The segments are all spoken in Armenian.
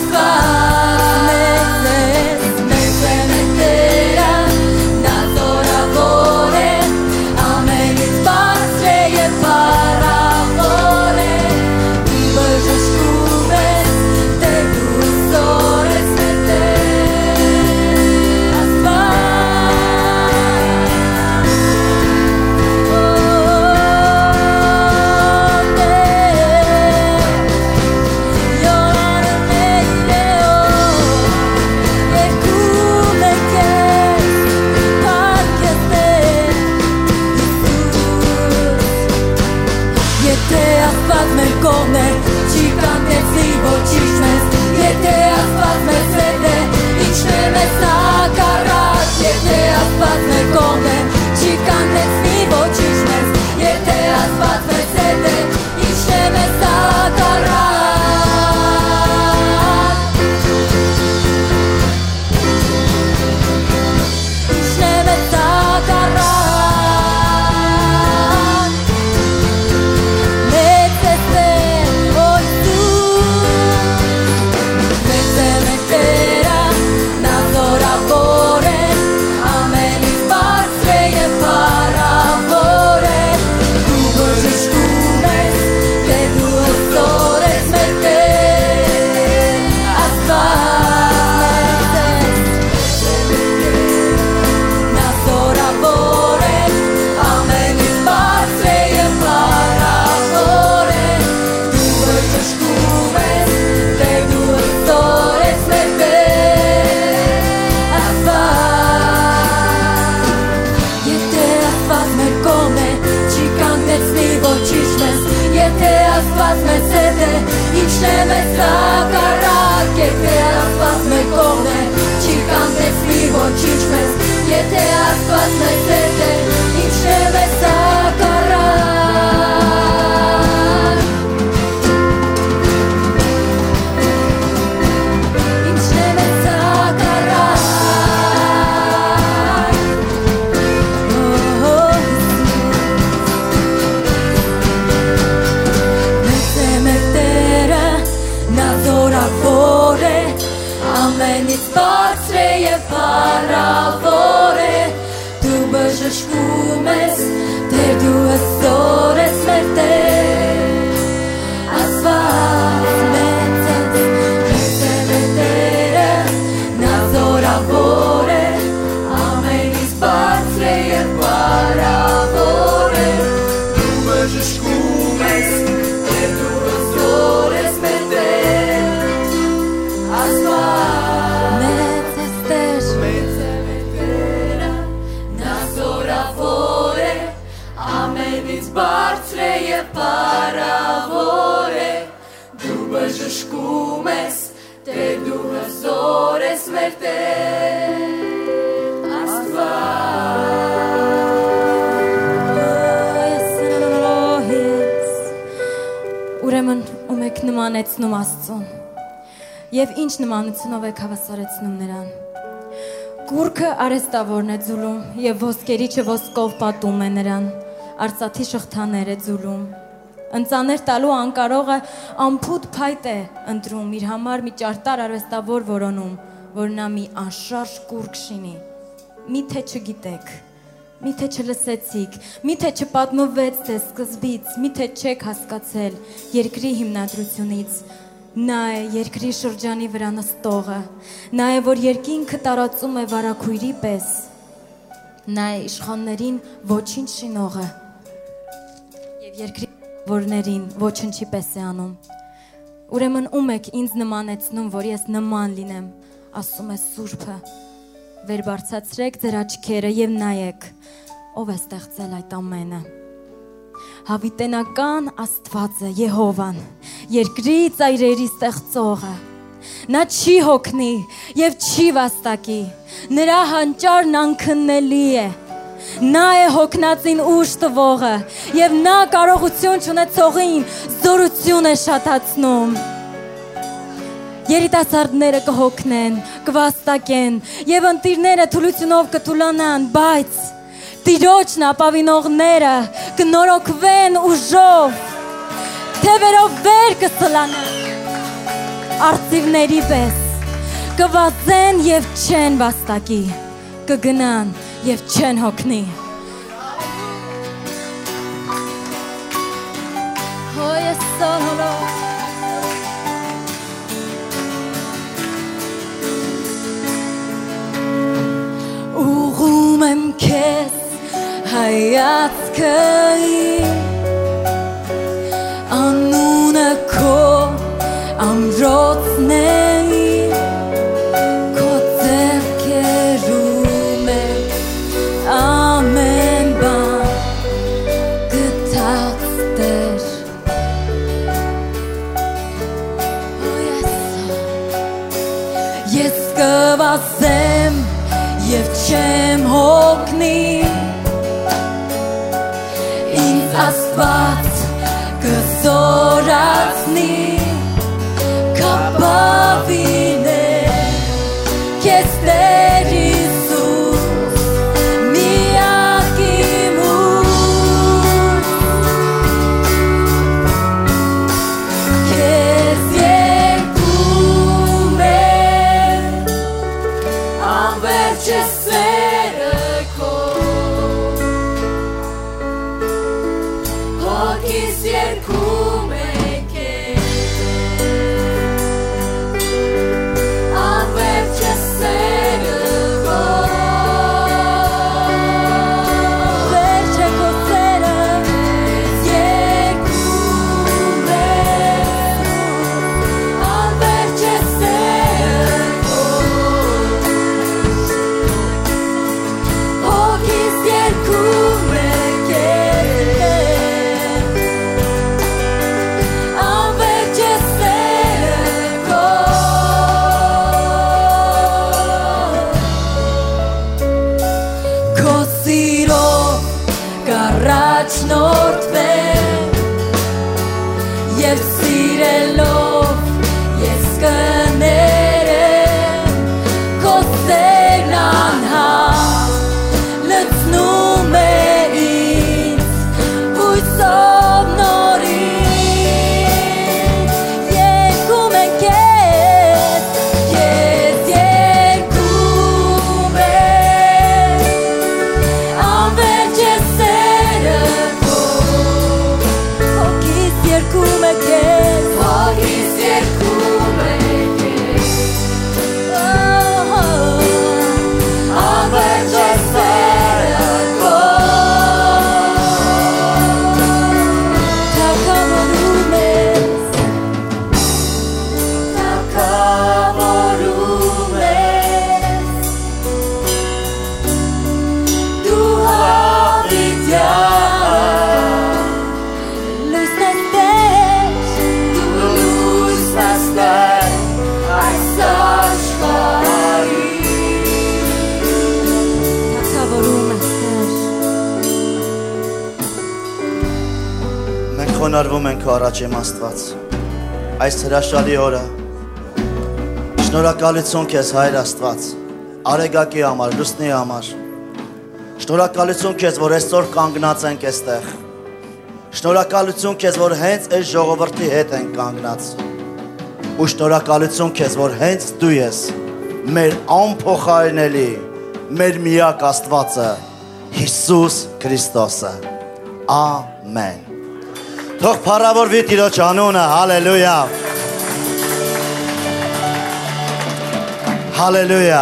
Ուրեմն ում եք նմանեցնում Աստծուն եւ ինչ նմանությունով եք հավասարեցնում նրան։ Գուրքը արեստավորն է ձուլում եւ ոսկերիչը ոսկով պատում է նրան, արծաթի շղթաներ է ձուլում։ Ընծաներ տալու անկարողը ամփոփ փայտ է ընտրում իր համար մի ճարտար արվեստավոր որոնում, որ նա մի անշարժ գուրք շինի։ Միթե չգիտեք, միթե չլսեցիք, միթե չպատմվեց թե սկզբից, միթե չեք հասկացել երկրի հիմնադրությունից։ Նա է երկրի շրջանի վրա նստողը, նա է, որ երկինքը տարածում է վարագույրի պես, նա է իշխաններին ոչինչ շինողը եւ երկրի որներին ոչնչի պես է անում։ Ուրեմն ում եք ինձ նմանեցնում, որ ես նման լինեմ, ասում է Սուրբը։ Վեր բարձրացրեք ձեր աչքերը եւ նայեք, ով է ստեղծել այդ ամենը։ Հավիտենական Աստված է Եհովան, երկրի ծայրերի ստեղծողը։ Նա չի հոգնի եւ չի վաստակի, նրա հանճարն անքննելի է։ Նա է հոգնածին ուժ տվողը եւ նա կարողություն չունեցողին զորություն է շատացնում։ Երիտասարդները կհոգնեն, կվաստակեն եւ ընտիրները թուլությունով կթուլանան, բայց Տիրոջն ապավինողները կնորոգվեն ուժով, թևերով վեր կսլանան։ արծիվների պես կվազեն եւ չեն վաստակի, կգնան եւ չեն հոգնի։ Ուղում եմ քեզ հայացքին, անունը քո ամրոցներին, քո ձեռքերում է ամեն բան գտած Տեր։ Ես կվազեմ և չեմ հոգնի, ինձ Աստված կզորացնի, կապավին է քեզ Տեր Հիսուս, միակ իմ ուր, քեզ երգում եմ, անվերջ է սերը քո, հոգիս երգում է քեզ, անվերջ է սերը քո, անվերջ է քո սերը, երգում եմ, անվերջ է սերը քո, հոգիս երգում է քեզ, անվերջ է սերը քո, քո սիրով կառաջնորդվեմ, և սիրելով ես կներեմ, քո սերն անհատ լցնում է ինձ հույսով նորից, երգում եմ քեզ, քեզ երգում եմ, անվերջ է սերը քո, հոգիս երգում է քեզ, հոգիս երգում է քեզ, անվերջ է սերը քո, թագավորում ես, թագավորում ես, դու հավիտյան, լույսն ես Տեր, դու լույսն ես Տեր, այս աշխարհի, թագավորում ես Տեր։ Մենք խոնարհվում ենք քո առաջ իմ Աստված, այս հրաշալի օրը, շնորհակալություն քեզ Հայր Աստված, Արեգակի համար, լուսնի համար, շնորհակալություն քեզ, որ այսօր կանգնած ենք այստեղ, շնորհակալություն քեզ, որ հենց այս ժողովրդի հետ ենք կանգնած, ու շնորհակալություն քեզ, որ հենց դու ես մեր անփոխարինելի, մեր միակ Աստվածը, Հիսուս Քրիստոսը, ամեն։ Թող փառավորվի Տիրոջ անունը, հալելույա, հալելույա։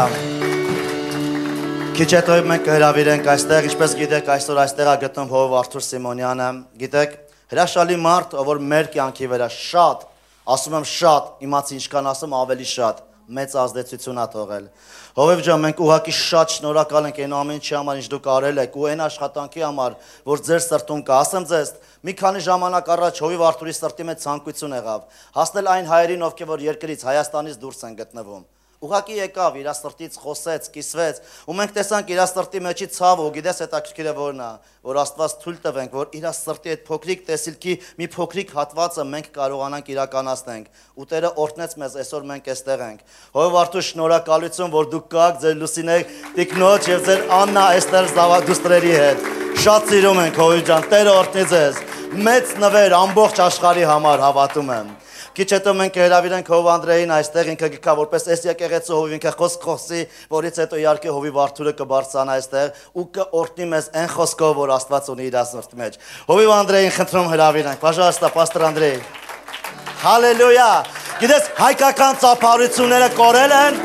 Քիչ հետո մենք կհրավիրենք այստեղ, ինչպես գիտեք, այսօր այստեղ է գտնվում Հովհ Արթուր Սիմոնյանը, գիտեք, հրաշալի մարդ, որ մեր կյանքի վրա շատ, ասում եմ շատ, իմացի ինչքան ասում ավելի շատ, մեծ ազդեցություն է թողել։ Հովհ ջան, մենք ուղղակի շատ շնորհակալ ենք այն ամեն ինչի համար, ինչ դուք արել եք, ու այն աշխատանքի համար, որ ձեր սրտում կա։ Ասեմ ձեզ, մի քանի ժամանակ առաջ Հովհ Արթուրի սրտի մեջ ցանկություն եղավ հասնել այն հայերին, ովքեր որ երկրից Հայաստանից դուրս են գտնվում։ Ուղղակի եկավ, իր սրտից խոսեց, կիսվեց, ու մենք տեսանք իր սրտի մեջի ցավը, ու գիտես հետաքրքիրը որն է, որ Աստված թույլ տվենք, որ իր սրտի այդ փոքրիկ տեսիլքի մի փոքրիկ հատվածը մենք կարողանանք իրականացնենք, ու Տերը օրհնեց մեզ, այսօր մենք այստեղ ենք։ Հովհ Արթուր, շնորհակալություն, որ դուք կաք, ձեր Լուսինե տիկնոջ եւ ձեր Աննա Էստեր զավակդուստրերի հետ։ Շատ սիրում ենք Հովհ ջան, Տերը օրհնի ձեզ։ Մեծ նվեր ամբողջ աշխարհի համար հավատում եմ։ Քիչ հետո մենք հրավիրենք Հովիվ Անդրեին այստեղ ինքը գկա որպես էս եկեղեցու Հովիվ ինքը խոսի, որից հետո իհարկե Հովիվ Արթուրը կբարձրանա այստեղ ու կօրտնի մեզ այն խոսքով, որ Աստված ունի իր ասորտ մեջ։ Հովիվ Անդրեին խնդրում հրավիրենք։ Пожалуйста, пастор Անդրեյ։ Հալելույա։ Գիտես, հայկական ծափարությունները կորել են։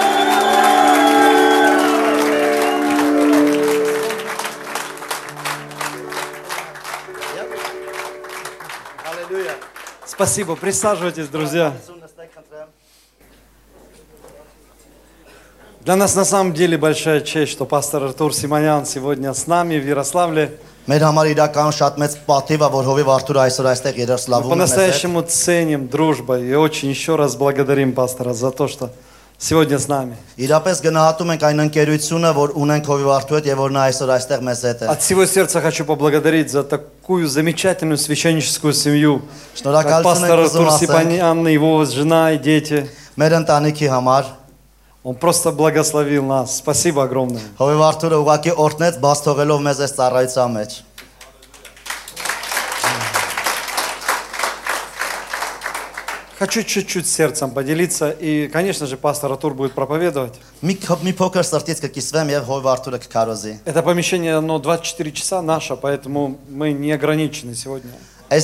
Спасибо. Присаживайтесь, друзья. Для нас на самом деле большая честь, что пастор Артур Симонян сегодня с нами в Ярославле. Мы по-настоящему ценим дружбу и очень еще раз благодарим пастора за то, что сегодня с нами. От всего сердца хочу поблагодарить за такую замечательную священническую семью, как пастор Артур Симонян, его жена и дети. Он просто благословил нас. Спасибо огромное. Хочу чуть-чуть сердцем поделиться, и, конечно же, пастор Артур будет проповедовать. Это помещение, оно 24 часа наше, поэтому мы не ограничены сегодня. Мы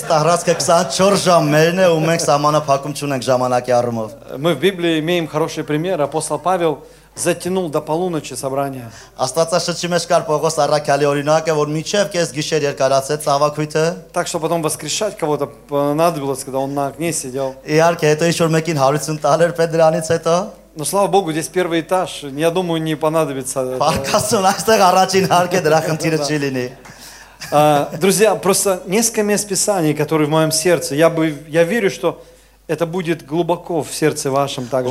в Библии имеем хороший пример. Апостол Павел затянул до полуночи собрание. Так что потом воскрешать кого-то понадобилось, когда он на окне сидел. Но слава Богу, здесь первый этаж. Я думаю, не понадобится. Друзья, просто несколько мест Писаний, которые в моем сердце. Я верю, что это будет глубоко в сердце вашем также.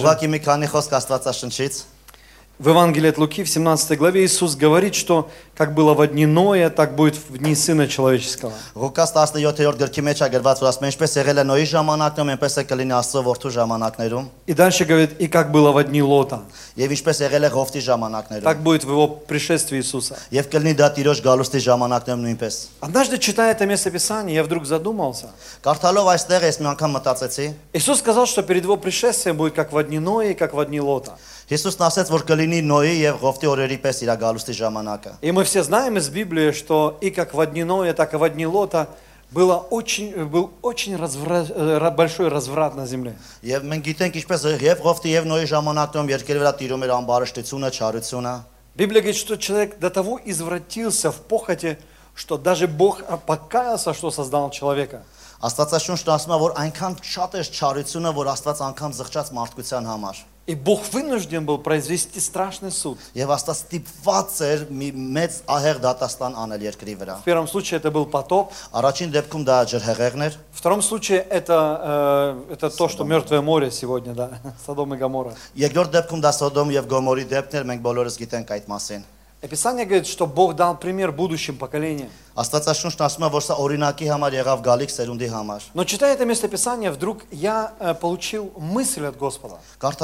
В Евангелии от Луки, в 17 главе, Иисус говорит, что как было во дни Ноя, так будет в дни Сына Человеческого. И дальше говорит, и как было во дни Лота. Так будет в его пришествии Иисуса. Однажды, читая это место Писания, я вдруг задумался. Иисус сказал, что перед его пришествием будет как во дни Ноя, как во дни Лота. И мы все знаем из Библии, что и как во дни Ноя, так и во дни Лота был очень большой разврат на земле. Библия говорит, что человек до того извратился в похоти, что даже Бог покаялся, что создал человека. И Бог вынужден был произвести страшный суд. В первом случае это был потоп. В втором случае это то, что Мертвое море сегодня, да, Содом и Гоморра. Писание говорит, что Бог дал пример будущим поколениям. Но читая это место Писания, вдруг я получил мысль от Господа,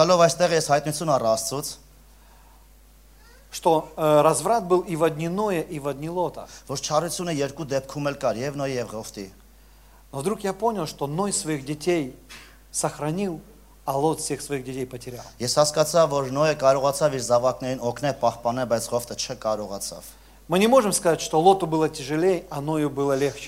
что разврат был и во дни Ноя, и во дни Лота. Но вдруг я понял, что Ной своих детей сохранил, а Лот всех своих детей потерял. Мы не можем сказать, что Лоту было тяжелее, а Ною было легче.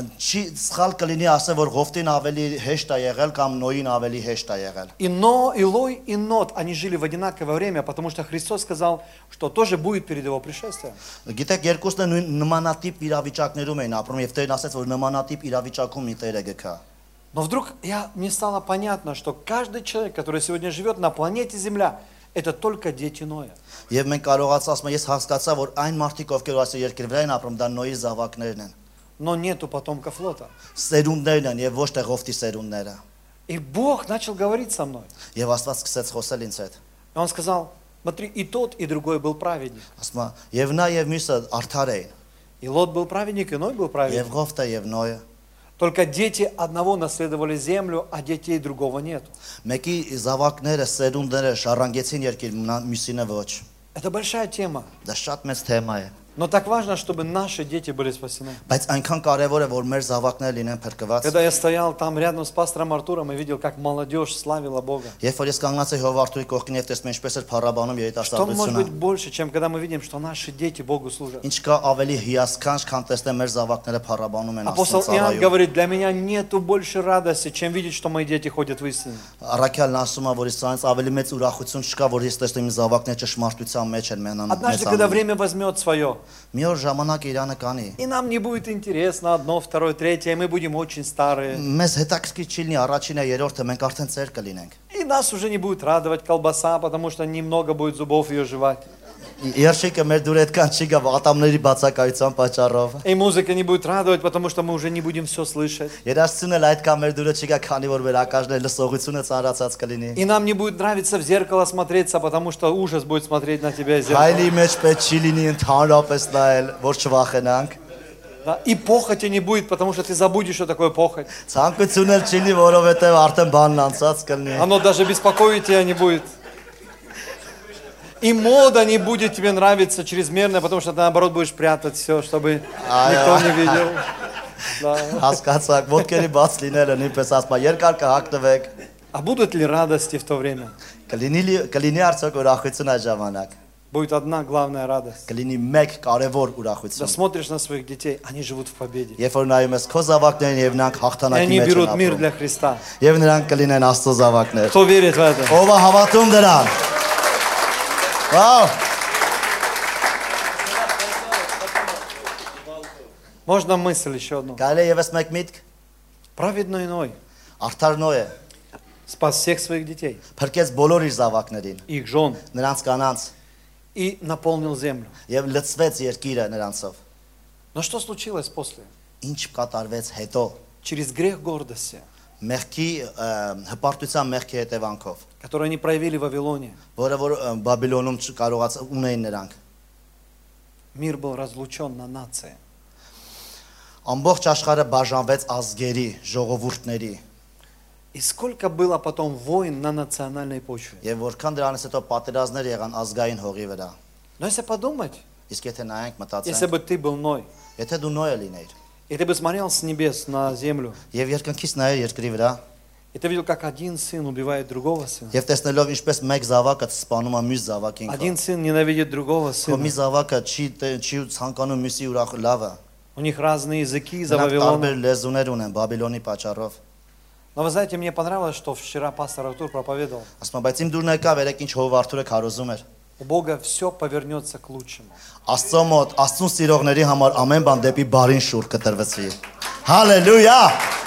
И Но, и Лой, и Нот, они жили в одинаковое время, потому что Христос сказал, что тоже будет перед его пришествием. Но вдруг мне стало понятно, что каждый человек, который сегодня живет на планете Земля, это только дети Ноя. Но нету потомков Лота. И Бог начал говорить со мной. И Он сказал, смотри, и тот, и другой был праведник. И Лот был праведник, и Ной был праведник. Только дети одного наследовали землю, а детей другого нет. Это большая тема. Но так важно, чтобы наши дети были спасены. Բայց այնքան կարևոր է, որ մեր զավակները լինեն փրկված։ Когда я стоял там рядом с пастором Артуром и видел, как молодежь славила Бога. Երբ որ ես կանգնած էի Հովհ Արտուրի кողքին եւ տեսնում ինչպես էր փառաբանում Что может быть երիտասարդությունը։ больше, чем когда мы видим, что наши дети Богу служат? Ինչ կա ավելի հիասքանչ, քան տեսնել մեր զավակները փառաբանում են Апостол Աստծո Иоанн ծառայում։ говорит, для меня нету больше радости, чем видеть, что мои дети ходят в истине. Առաքյալն ասում է, որ իսրանից ավելի մեծ ուրախություն չկա, որ ես տեսնում իմ զավակները ճշմարտության մեջ են մենանում։ Однажды, когда время возьмет свое, Մի օր ժամանակ Իրանը կանի։ и нам не будет интересно одно, второе, третье, и мы будем очень старые. Մեզ հետաքրքիր չի լինի առաջինը, երրորդը, մենք արդեն ծեր կլինենք։ И нас уже не будет радовать колбаса, потому что немного будет зубов ее жевать. Երշիկը մեր դուր այդքան չի գա ատամների բացակայության պատճառով։ И музыка не будет радовать, потому что мы уже не будем все слышать. Երաշտությունը էլ այդքան մեր դուրը չի գա, քանի որ մեր ակաժները լսողությունը ծառացած կլինի։ И нам не будет нравиться в зеркало смотреться, потому что ужас будет смотреть на тебя из зеркала. Հայլի մեջ պետք չի լինի ընդհանրապես նայել, որ չվախենանք։ Да, и похоти не будет, потому что ты забудешь, что такое похоть. Ցանկություն էլ չի լինի, որովհետև արդեն բանն անցած կլինի։ Оно даже беспокоить тебя не будет. И мода не будет тебе нравиться чрезмерно, потому что ты наоборот будешь прятать все, чтобы никто не видел. Да. Հասկացաք, ոտքերի բաց լինելը նույնպես ասում է, երկար կհագնվեք։ А будут ли радости в то время? Կլինի արդյոք ուրախություն այդ ժամանակ։ Будет одна главная радость. Կլինի մեկ կարևոր Когда ուրախություն։ смотришь на своих детей, они живут в победе. Երբ որ նայում ես քո զավակներին եւ նրանք И հաղթանակի они մեջ են берут мир ապրում։ для Христа. Եվ նրանք կլինեն Աստծո զավակներ։ Кто верит в это? Ով է հավատում դրան։ Վաու։ Можно мысль еще одну. Կարելի է եւս մեկ միտք։ Праведный Ной Արդար Նոյը спас всех своих детей, փրկեց բոլոր իր զավակներին, их жен, նրանց կանանց и наполнил землю. եւ լցվեց երկիրը նրանցով։ Но что случилось после? Ինչ կատարվեց հետո։ Через грех гордости, Մեղքի հպարտության մեղքի հետևանքով, который они проявили в Вавилоне, որը որ Բաբիլոնում կարողաց ունեին նրանք։ мир был разлучен на нации. Ամբողջ աշխարհը բաժանվեց ազգերի, ժողովուրդների, И сколько было потом войн на национальной почве. եւ որքան դրանից հետո պատերազմներ եղան ազգային հողի վրա։ Но если подумать, Իսկ եթե նայենք если մտածենք, бы ты был Ной, եթե дու Նոյը լինեիր и ты бы смотрел с небес на землю, եւ երկնքից նայեր երկրի вրա, и ты видел, как один сын убивает другого сына, եւ տեսնելով ինչպես մեկ զավակը սպանում է մյուս զավակին, один сын ненавидит другого քո մի сына, զավակը չի ցանկանում մյուսի ուրախ лавը, у них разные языки из-за նրանք Вавилона. տարբեր լեզուներ ունեն Բաբիլոնի պատճառով։ Но вы знаете, мне понравилось, что вчера пастор Артур проповедовал. Ասում եմ, բայց իմ դուրն եկավ երեք ինչ Հովհ Արտուրը քարոզում էր։ У Бога все повернется к лучшему. Աստծո մոտ, Աստծուն սիրողների համար ամեն բան դեպի բարին շուռ կտրվեցվի։ Հալելույա։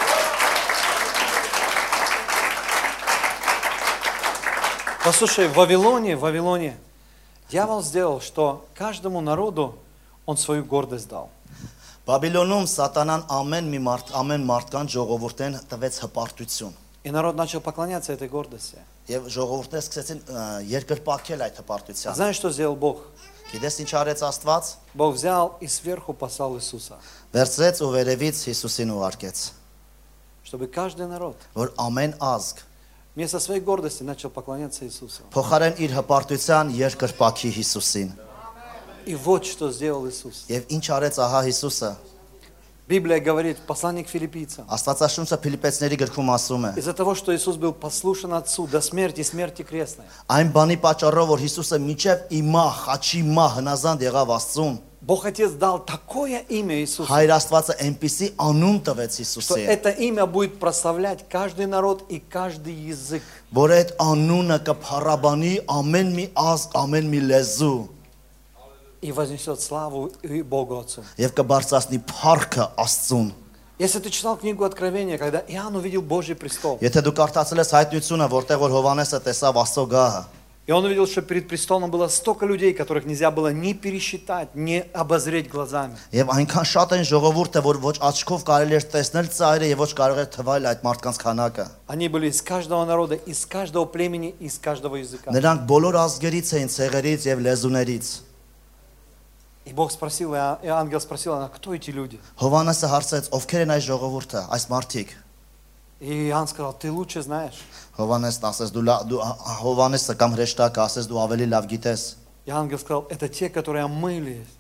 Послушай, в Вавилоне дьявол сделал, что каждому народу он свою гордость дал. Բաբիլոնում սատանան ամեն մարդկան ժողովուրդեն տվեց հպարտություն։ И народ начал поклоняться этой гордости. Եվ ժողովուրդները սկսեցին երկրպագել այդ А հպարտությանը։ знаешь, что сделал Бог? Գիտես ինչ արեց Աստված։ Бог взял и сверху послал Иисуса, Վերցրեց ու վերևից Հիսուսին ուղարկեց, чтобы каждый народ որ ամեն ազգ вместо своей гордости начал поклоняться Иисусу. փոխարեն իր հպարտության երկրպագի Հիսուսին։ И вот что сделал Иисус. Եվ ինչ արեց ահա Հիսուսը։ Библия говорит, посланник филиппийцам, Աստվածաշունչը Փիլիպպեցիների գրքում ասում է. из-за того, что Иисус был послушен Отцу до смерти, смерти крестной, Այն բանի պատճառով որ Հիսուսը միջև իմա, խաչի մա հնազանդ եղավ Աստծուն, Бог Отец дал такое имя Иисусу, Հայր Աստվածը այնպիսի անուն տվեց что Հիսուսին, это имя будет прославлять каждый народ и каждый язык. որ այդ անունը կփառաբանի ամեն մի ազգ, ամեն մի լեզու И вознесет славу и Богу Отцу. եւ կբարձրացնի փառքը Աստծուն։ Если ты читал книгу Откровения, когда Иоанн увидел Божий престол, Եթե դու կարդացել ես հայտնությունը, որտեղ որ Հովհաննեսը տեսավ Աստծո գահը, и он увидел, что перед престолом было столько людей, которых нельзя было ни пересчитать, ни обозреть глазами. եւ այնքան շատ են ժողովուրդը, որ ոչ աչքով կարելի էր տեսնել ծայրը եւ ոչ կարող էր թվալ այդ մարդկանց քանակը։ Они были из каждого народа, из каждого племени, из каждого языка. Նրանք բոլոր ազգերից էին, ցեղերից եւ լեզուներից։ И Бог спросил, и ангел спросил, а кто эти люди? Հովհաննեսը հարցրեց. Ովքեր են այս ժողովուրդը, այս մարդիկ։ И Иоанн сказал, ты лучше знаешь. Հովհաննեսն ասեց. Դու Հովհաննեսը կամ հրեշտակը ասեց դու ավելի լավ գիտես։ И ангел сказал, это те, которые омылись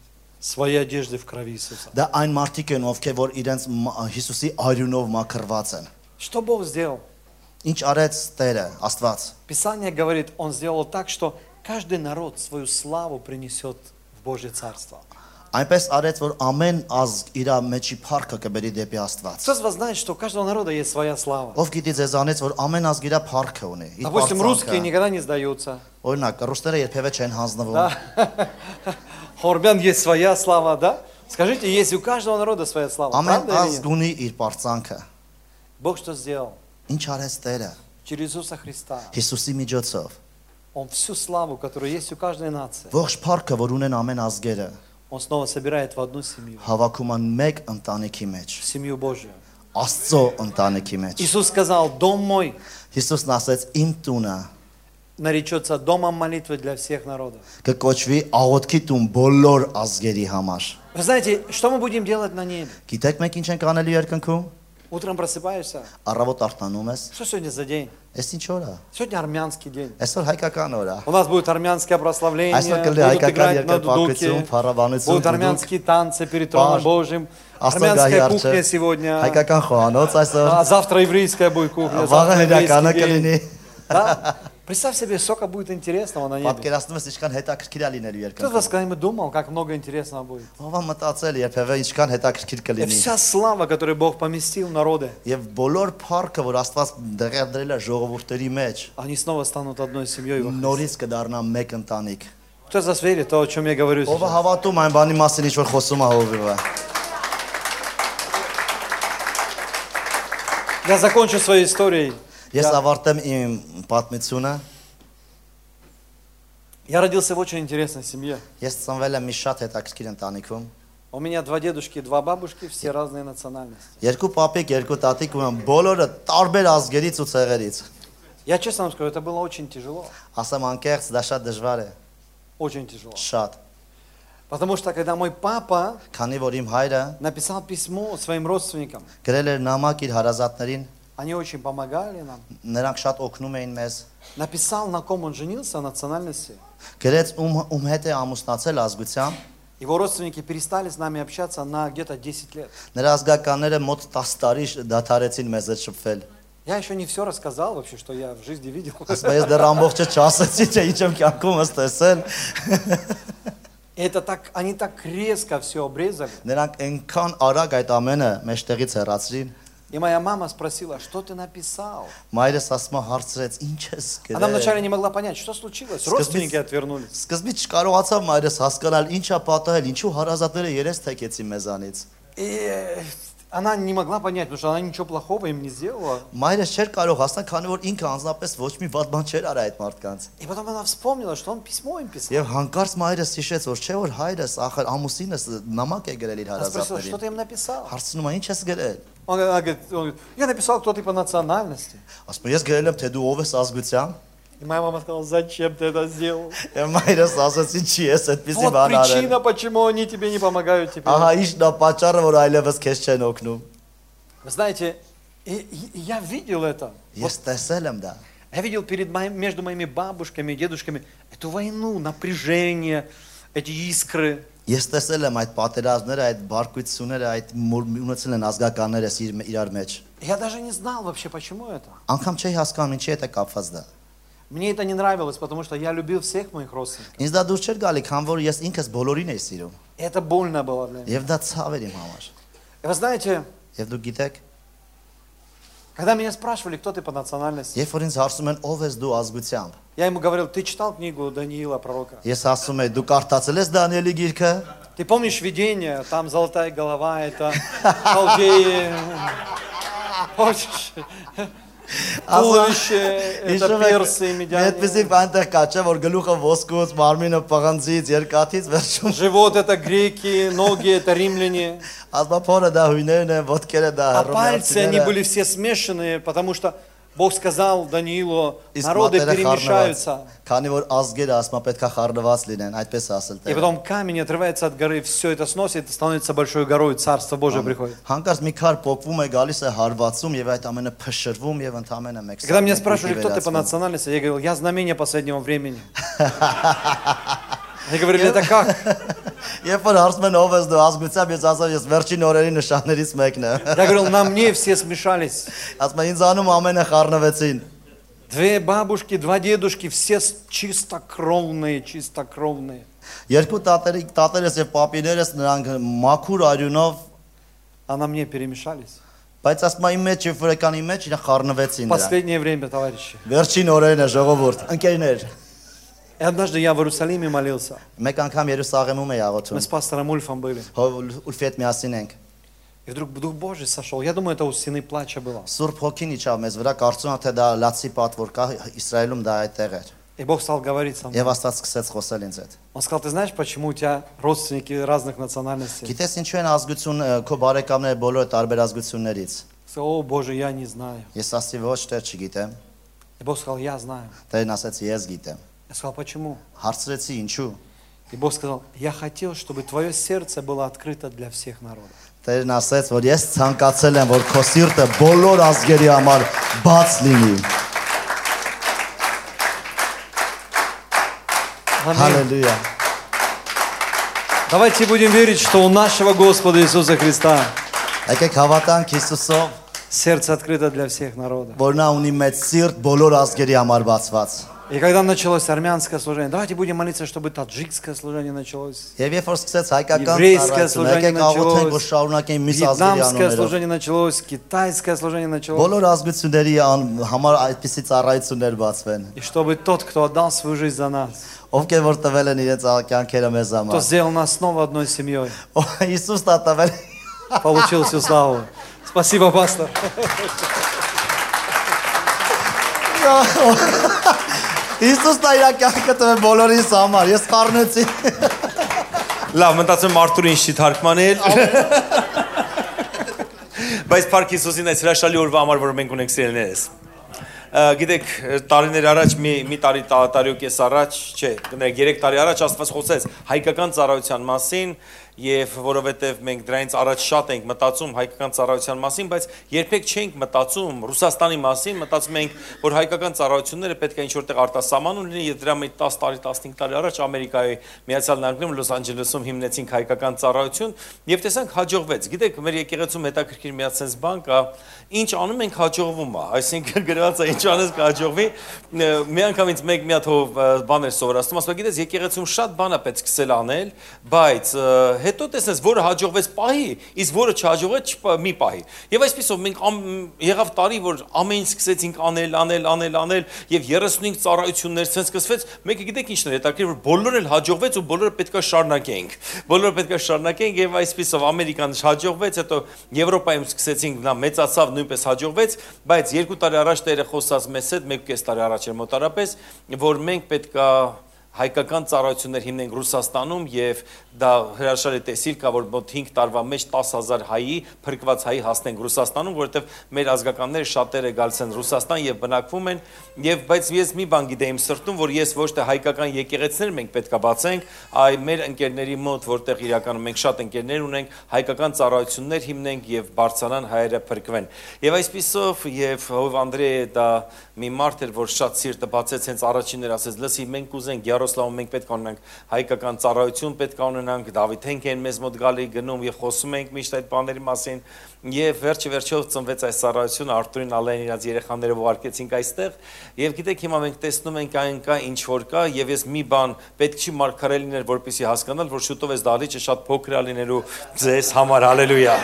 своей одежды в крови Иисуса. Դա այն մարդիկ են, ովքեր որ իրենց Հիսուսի արյունով մաքրված են։ Что Бог сделал? Ինչ արեց Տերը, Աստված։ Писание говорит, Он сделал так, что каждый народ свою славу принесет в Божье Царство. Այնպես արեց, որ ամեն ազգ իր մեջի փառքը կբերի դեպի Աստված։ Кто из вас знает, что у каждого народа есть своя слава? Ով գիտի ձեզանից, որ ամեն ազգ իր փառքը ունի։ իր Допустим, պարծանքը։ русские никогда не сдаются. Օրինակ, ռուսները երբևէ չեն հանձնվում։ Да? У армян есть своя слава, да? Скажите, есть у каждого народа своя слава, Ամեն правда или ազգ нет? ունի իր պարծանքը։ Бог что сделал? Ինչ արեց Տերը Через Иисуса Христа. Հիսուսի միջոցով։ Он всю славу, которая есть у каждой нации, Ողջ փառքը, որ ունեն ամեն ազգերը, Он снова собирает в одну семью. հավաքում են մեկ ընտանիքի մեջ, В семью Божью. Աստծո ընտանիքի մեջ։ Иисус сказал, дом мой Հիսուսն ասեց, իմ տունը наречется домом молитвы для всех народов. կկոչվի աղոթքի տուն բոլոր ազգերի համար։ Вы знаете, что мы будем делать на небе? Գիտեք մենք ինչ ենք անելու երկնքում։ Утром просыпаешься. Առավոտ արտանում ես։ Что сегодня за день? Էս ինչ օր է։ Сегодня армянский день. Այսօր հայկական օր է։ У нас будет армянское прославление, Այսօր կլինի будут հայկական играть на երկրպագություն, дудуке, փառաբանություն, будут դուդուկ, армянские танцы перед троном Паш, Божьим, Աստծո армянская գահի кухня առջև, сегодня, հայկական խոհանոց այսօր, а завтра еврейская будет кухня, վաղը завтра հրականը еврейский կլինի։ день. Да? Представь себе, сколько будет интересного на небе. Պատկերացնում ես ինչքան հետաքրքիր է լինելու Кто из вас երկնքում։ когда-нибудь думал, как много интересного будет? Ով է մտածել երբևէ ինչքան հետաքրքիր И կլինի։ вся слава, которую Бог поместил в народы, Եվ բոլոր փառքը, որ Աստված դեղադրել է ժողովուրդների մեջ, они снова станут одной семьей во Христе. նորից կդառնա մեկ ընտանիք։ Кто из вас верит в то, о чем я говорю Ով է сейчас? հավատում այն բանի մասին, ինչ որ խոսում է Հովիվը։ Я закончу своей историей. Ես ավարտեմ իմ պատմությունը։ Я родился в очень интересной семье. Ես ծնվել եմ մի շատ հետաքրքիր ընտանիքում։ У меня два дедушки, два бабушки, все разные национальности. Երկու պապիկ, երկու տատիկ ունեմ, բոլորը տարբեր ազգերից ու ցեղերից։ Я честно вам скажу, это было очень тяжело. Ասեմ անկեղծ, դա շատ դժվար է, Очень тяжело. շատ։ Потому что когда мой папа Քանի որ իմ հայրը написал письмо своим родственникам, գրել էր նամակ իր հարազատներին, они очень помогали нам. նրանք շատ օգնում էին մեզ։ Написал, на ком он женился, национальности. Գրեց ում հետ է ամուսնացել ազգությամբ, Его родственники перестали с нами общаться на где-то 10 лет. նրա ազգականները մոտ 10 տարի դադարեցին մեզ հետ շփվել։ Я еще не все рассказал вообще, что я в жизни видел. Ասում ես դեռ ամբողջը չասեցի, թե ինչ եմ կյանքումս տեսել։ И это так, они так резко все обрезали. Նրանք այնքան արագ այդ ամենը մեջտեղից հեռացրին։ И моя мама спросила, что ты написал? Մայրս ասում է հարցրեց, ինչ ես Она вначале գրել։ не могла понять, что случилось. Скажите, Родственники отвернулись. Սկզբից չկարողացավ մայրս հասկանալ ինչ է պատահել, ինչու հարազատները երես թեքեցին մեզանից։ И она не могла понять, потому что она ничего плохого им не сделала. Մայրս չէր կարող հասկանալ, քանի որ ինքը անձնապես ոչ մի վատ բան չէր արա այդ մարդկանց։ И потом она вспомнила, что он письмо им писал. Եվ հանկարծ մայրս հիշեց, որ չէ որ հայրս ախր ամուսինս նամակ է գրել իր Она спросила, что հարազատներին։ ты им написал? Հարցնում է, ինչ ես գրել։ Она говорит, я написал, кто ты по национальности. Ասում է, ես գրել եմ, թե դու ով ես ազգության։ И моя мама сказала, зачем ты это сделал? Եվ մայրս ասաց, ինչի ես այդպեսի Вот բան արել։ причина, почему они тебе не помогают теперь. Ահա ի՞նչն է պատճառը, որ այլևս քեզ չեն օգնում։ Вы знаете, и я видел это. Ես տեսել եմ դա։ Я видел между моими бабушками и дедушками эту войну, напряжение, эти искры. Ես տեսել եմ այդ պատերազմները, այդ բարկույցությունները, այդ ունեցել են ազգականներս իրար մեջ։ Я даже не знал вообще, почему это. Անկամ չէի հասկանում ինչի հետ է կապված դա։ Мне это не нравилось, потому что я любил всех моих родственников. Ինձ դա դուր չէր գալի, քան որ ես ինքս բոլորին էի սիրում։ И это больно было для меня. Եվ դա ցավ էր իմ համար։ И вы знаете, Եվ դուք գիտեք, когда меня спрашивали, кто ты по национальности, երբ որ ինձ հարցում են ով ես դու ազգությամբ, я ему говорил, ты читал книгу Даниила, пророка? ես ասում եմ дու կարդացել ես Դանիելի գիրքը, Ты помнишь видение, там золотая голова, это халдеи, помнишь? Туловище, это персы и медяне. Այդպեսի բանտեղ կա, չէ, որ գլուխը ոսկուց, մարմինը պղնձից, երկաթից վերջում Живот это греки, ноги это римляне. ասմափորը դա հույներն են, ոտքերը դա А пальцы, они հռոմեացիները։ были все смешанные, потому что Бог сказал Даниилу, Իսկ народы մատերը перемешаются. Քանի որ ազգերը ասма պետքա խառնված լինեն, այդպես ասել И Տերը։ потом камень отрывается от горы, все это сносит, и становится большой горой, Царство Божие приходит. Հանկարծ մի քար փոկվում է, գալիս է հարվածում եւ այդ ամենը փշրվում եւ ընդամենը մեկ։ И когда меня спрашивали, кто ты по национальности, я говорил, я знамение последнего времени. Они говорили, это как? Երբ որ հարցում են ով ես դու ազգությամբ, ես ասում ես վերջին օրերի նշաններից мեկն է։ Я говорил, на мне все смешались. Ասում են ինձ անում ամենը խառնվեցին։ Две бабушки, два дедушки, все чистокровные, чистокровные. Երկու տատերս եւ պապիներս նրանք մաքուր արյունով, А на мне перемешались. բայց ասում եմ իմ մեջ եւ վրեկանի մեջ իրա խառնվեցին նրանք։ Последнее время, товарищи. Վերջին օրերն է ժողովուրդ, ընկերներ։ И однажды я в Иерусалиме молился. Մեկ անգամ Երուսաղեմում էի Мы աղոթում։ с пастором Ульфом были. Ուլֆի հետ միասին ենք։ И вдруг Дух Божий сошел. Я думаю, это у стены плача было. Սուրբ հոգին իջավ մեզ վրա, կարծում եմ թե դա լացի պատվոր կա Իսրայելում դա այդտեղ էր։ И Бог стал говорить со мной. Եվ Աստված սկսեց խոսել ինձ հետ։ Он сказал, ты знаешь, почему у тебя родственники разных национальностей? Գիտես ինչու են ազգություն քո բարեկամները բոլորը տարբեր ազգություններից։ Сказал, о Боже, я не знаю. Ես ասի ոչ թե չգիտեմ։ И Бог сказал, я знаю. Տերն ասեց ես գիտեմ։ Я сказал, почему? Հարցրեցի ինչու։ И Бог сказал, я хотел, чтобы твое сердце было открыто для всех народов. Տերն ասեց, որ ես ցանկացել եմ, որ քո սիրտը բոլոր ազգերի համար բաց լինի։ Аллилуйя. Давайте будем верить, что у нашего Господа Иисуса Христа Եկեք հավատանք Հիսուսով, сердце открыто для всех народов. որ նա ունի մեծ սիրտ բոլոր ազգերի համար բացված։ И когда началось армянское служение, давайте будем молиться, чтобы таджикское служение началось. Եվ երբ որ սկսեց հայկական Еврейское ծառայությունը, служение եկեք աղոթենք, որ началось. շարունակենք մյուս ազգերի Вьетнамское անուններով։ служение началось, китайское служение началось. Բոլոր ազգությունների համար այդպիսի ծառայություններ բացվեն։ И чтобы тот, кто отдал свою жизнь за нас, Ովքեր որ տվել են իրենց կյանքերը մեզ кто համար։ сделал нас снова одной семьей, Հիսուս տա տվել։ получил всю славу. Спасибо, пастор. Հիսուս տա իր կյանքը տվել բոլորիս համար։ Ես խառնեցի։ Լավ, մտածում եմ Արթուրը ինչ չի թարգմանել։ Բայց Փառք Հիսուսին այս հրաշալի օրվա համար, որ մենք ունենք սիրելիներս։ Գիտեք, տարիներ առաջ մի տարիոկես առաջ, չէ, կներեք 3 տարի առաջ Աստված խոսեց հայկական ծառայության մասին, եւ որովհետեւ մենք դրանից առաջ շատ ենք մտածում հայկական ծառայության մասին, բայց երբեք չենք մտածում Ռուսաստանի մասին, մտածում ենք, որ հայկական ծառայությունները պետք է ինչ-որտեղ արտասահմանում լինի, եւ դրա մեջ 10 տարի, 15 տարի առաջ Ամերիկայի Միացյալ Նահանգներում Լոս Անջելեսում հիմնեցինք հայկական ծառայություն եւ տեսանք հաջողվեց։ Գիտեք, մեր եկեղեցում հետաքրքիր մի հատ բան կա, ինչ անում ենք հաջողվում է, այսինքն գրված է ինչ անես կհաջողվի։ Մի անգամ ինձ մի հատ բաներ սովորացնում, ասում գիտես, եկեղեցում շատ բան է պետք սկսել անել, բայց հետո տեսնես, որը հաջողվեց պահի, իսկ որը չհաջողեց մի պահի։ Եվ այսպեսով մենք եղավ տարի, որ ամեն ինչ սկսեցինք անել, եւ 35 ծառայություններ սկսվեց, մեկը գիտեք ինչն է, հետաքրքիր որ բոլորը էլ հաջողվեց ու բոլորը պետքա շարունակենք։ Բոլորը պետքա շարունակենք եւ այսպեսով Ամերիկան հաջողվեց, հետո Եվրոպայում սկսեցինք, նա մեծացավ, նույնպես հաջողվեց, բայց 2 տարի առաջ Տերը խոսած մեզ հետ, 1.5 տարի առաջ էր մոտարապես, որ մենք պետքա հայկական ծառայություններ հիմնենք Ռուսաստանում եւ դա հրաշալի տեսիլ կա, որ մոտ 5 տարվա մեջ 10,000 հայի, փրկված հայի հասնենք Ռուսաստանում, որովհետեւ մեր ազգականները շատերը գալիս են Ռուսաստան եւ բնակվում են, եւ բայց ես մի բան գիտեի իմ սրտում, որ ես ոչ թե հայկական եկեղեցիներ մենք պետքա բացենք, այլ մեր ընկերների մոտ, որտեղ իրականում մենք շատ ընկերներ ունենք, հայկական ծառայություններ հիմնենք եւ բարձրանան հայերը փրկվեն։ Եվ այսպիսով եւ ով Անդրեյ դա մի մարդ էր, որ շատ սիրտը բացեց, հենց առաջիններ ասեց, լսի, մենք ուզենք Yaroslavl մենք պետք է ունենանք հայկական ծառայություն, պետք է ունենանք Դավիթ Հենքեն մեզ մոտ գալի գնում եւ խոսում ենք միշտ այդ բաների մասին եւ վերջով ծնվեց այս ծառայությունը Արթուրին Ալեն իրաց երեխաները ուղարկեցինք այստեղ եւ գիտեք հիմա մենք տեսնում ենք այն կա ինչ որ կա եւ ես մի բան պետք չի մարգարե լինել որպեսզի հասկանալ որ շուտով այս դահլիճը շատ փոքր է լինելու ձեզ համար հալելույա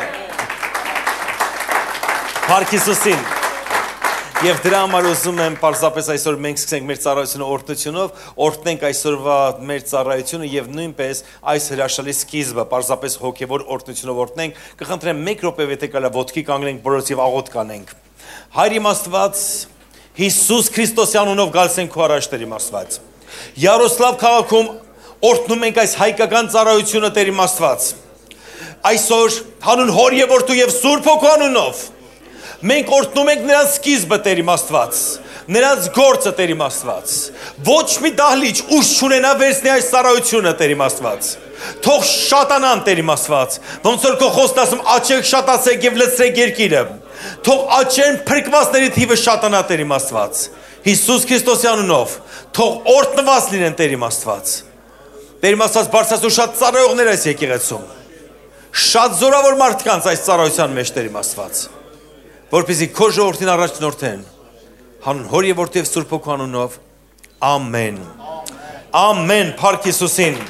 Փառք Հիսուսին Եվ դրա համար ուզում եմ պարզապես այսօր մենք սկսենք մեր ծառայությունը օրհնությունով, օրհնենք այսօրվա մեր ծառայությունը եւ նույնպես այս հրաշալի սկիզբը պարզապես հոգեվոր օրհնությունով օրհնենք, կխնդրեմ 1 րոպե եթե կարա ոտքի կանգնենք բոլորս եւ աղոթ կանենք։ Հայր իմ Աստված, Հիսուս Քրիստոսի անունով գալիս ենք քո առաջ Տեր իմ Աստված։ Yaroslavl քաղաքում օրհնում ենք այս հայկական ծառայությունը Տեր իմ Աստված։ Այսօր հանուն Հոր եւ Որդու եւ Սուրբ Հոգու անունով Մենք օրհնում ենք նրանց սկիզբը Տեր իմ Աստված, նրանց գործը Տեր իմ Աստված, ոչ մի դահլիճ ուժ չունենա վերցնի այս ծառայությունը Տեր իմ Աստված, թող շատանան Տեր իմ Աստված, ոնց որ քո խոսքն ասում աճեք շատացեք եւ լցրեք երկիրը, թող աճեն փրկվածների թիվը շատանա Տեր իմ Աստված, Հիսուս Քրիստոսի անունով, թող օրհնված լինեն Տեր իմ Աստված, Տեր իմ ասած բարձրացու շատ ծառայողներ այս եկեղեցում։ Շատ զորավոր մարդկանց այս ծառայության մեջ Տեր իմ Աստված, որպեսզի քո ժողովրդին առաջնորդեն։ Հանուն Հոր եւ Որդի եւ Սուրբ Հոգու անունով։ Ամեն։ Ամեն, Փառք Հիսուսին։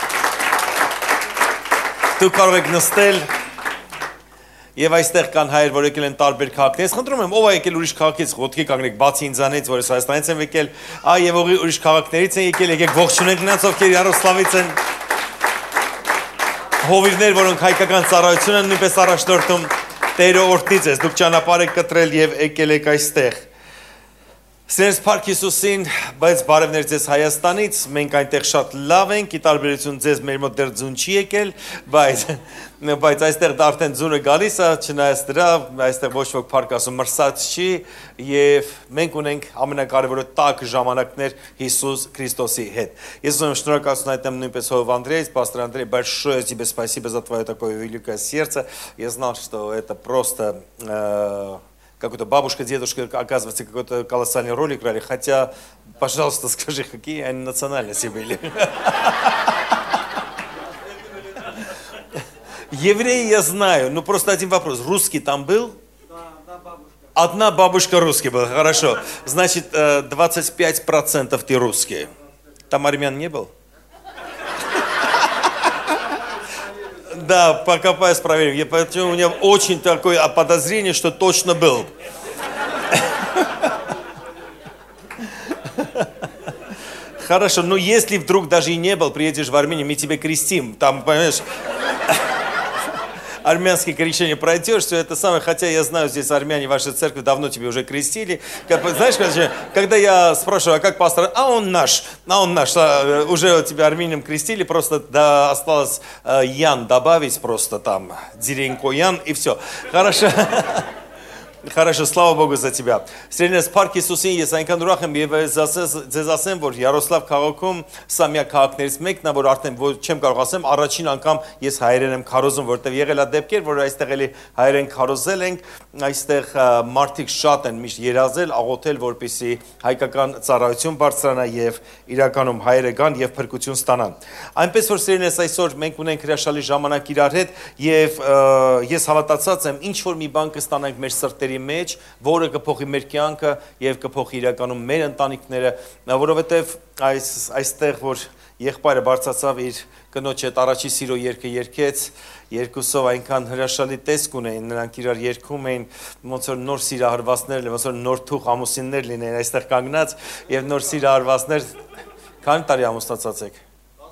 Դու կարող եք նստել եւ այստեղ կան հայեր, որ եկել են տարբեր քաղաքներից։ Խնդրում եմ, ով է եկել ուրիշ քաղաքից, ոտքի կանգնեք, բացի ինձանից, որ ես Հայաստանից եմ եկել, եւ ուրիշ քաղաքներից են եկել, եկեք ողջունենք նրանց, ովքեր Yaroslavից են։ Հովիվներ, որոնք հայկական ծառայություն են նույնպես առաջնորդում, Տերը օրհնի ձեզ, դուք ճանապարհ եք կտրել եւ եկել եք այստեղ։ Սիրելիս Փառք Հիսուսին, բայց բարևներ ձեզ Հայաստանից, մենք այնտեղ շատ լավ ենք, ի տարբերություն ձեզ մեր մոտ դեռ ձուն չի եկել, բայց այստեղ արդեն ձունը գալիս է, չնայած դրա, այստեղ ոչ ոք փառք ասում մրսած չի, եւ մենք ունենք ամենակարևորը տաք ժամանակներ Հիսուս Քրիստոսի հետ։ Ես ուզում եմ շնորհակալություն հայտնել нույնպես Հով Андреевич, пастор Андрей, большое тебе спасибо за твое такое великое сердце. Я знал, что это просто какой-то бабушка, дедушка, оказывается, какой-то колоссальный роль играли. Хотя, пожалуйста, скажи, какие они национальности были. Евреи я знаю, но просто один вопрос. Русский там был? Одна бабушка русский был, хорошо. Значит, 25% ты русский. Там армян не был? Да, покопаюсь, проверим. У меня очень такое подозрение, что точно был. Хорошо, но если вдруг даже и не был, приедешь в Армению, мы тебе крестим. Там, понимаешь, армянское крещение пройдешь, все это самое. Хотя я знаю, здесь армяне, вашей церкви давно тебе уже крестили. Знаешь, когда я спрашиваю, а как пастор? А он наш. Уже тебя армянином крестили, просто да, осталось Ян добавить, просто там, Деренько Ян, и все. Хорошо. Хорошо, слава Богу за тебя. Սիրելիներ, Փառք Հիսուսին, ես այնքան ուրախ եմ եւ ձեզ ասեմ, որ Yaroslavl քաղաքում սա միակ քաղաքներից մեկն է, որ արդեն չեմ կարող ասեմ, առաջին անգամ ես հայերեն եմ քարոզում, որտեղ եղել է դեպքեր, որ այստեղ էլի հայերեն քարոզել ենք, այստեղ մարդիկ շատ են միշտ երազել, աղոթել, որպեսզի հայկական ծառայություն բարձրանա եւ իրականում հայերը գան եւ փրկություն ստանան։ Այնպես որ սիրելիներ, այսօր մենք ունենք հրաշալի ժամանակ իրար հետ եւ ես հավատացած եմ, ինչ որ մի բան կստանանք մեր սրտերի մեջ, որը կփոխի մեր կյանքը եւ կփոխի իրականում մեր ընտանիքները, որովհետեւ այստեղ որ եղբայրը բարձրացավ իր կնոջ հետ առաջի սիրո երգը երգեց, երկուսով այնքան հրաշալի տեսք ունեին, նրանք իրար երգում էին, ոնց որ նոր սիրահարվածներ, ոնց որ նոր թուղ ամուսիններ լինեն այստեղ կանգնած եւ նոր սիրահարվածներ, քանի տարի ամուսնացած եք։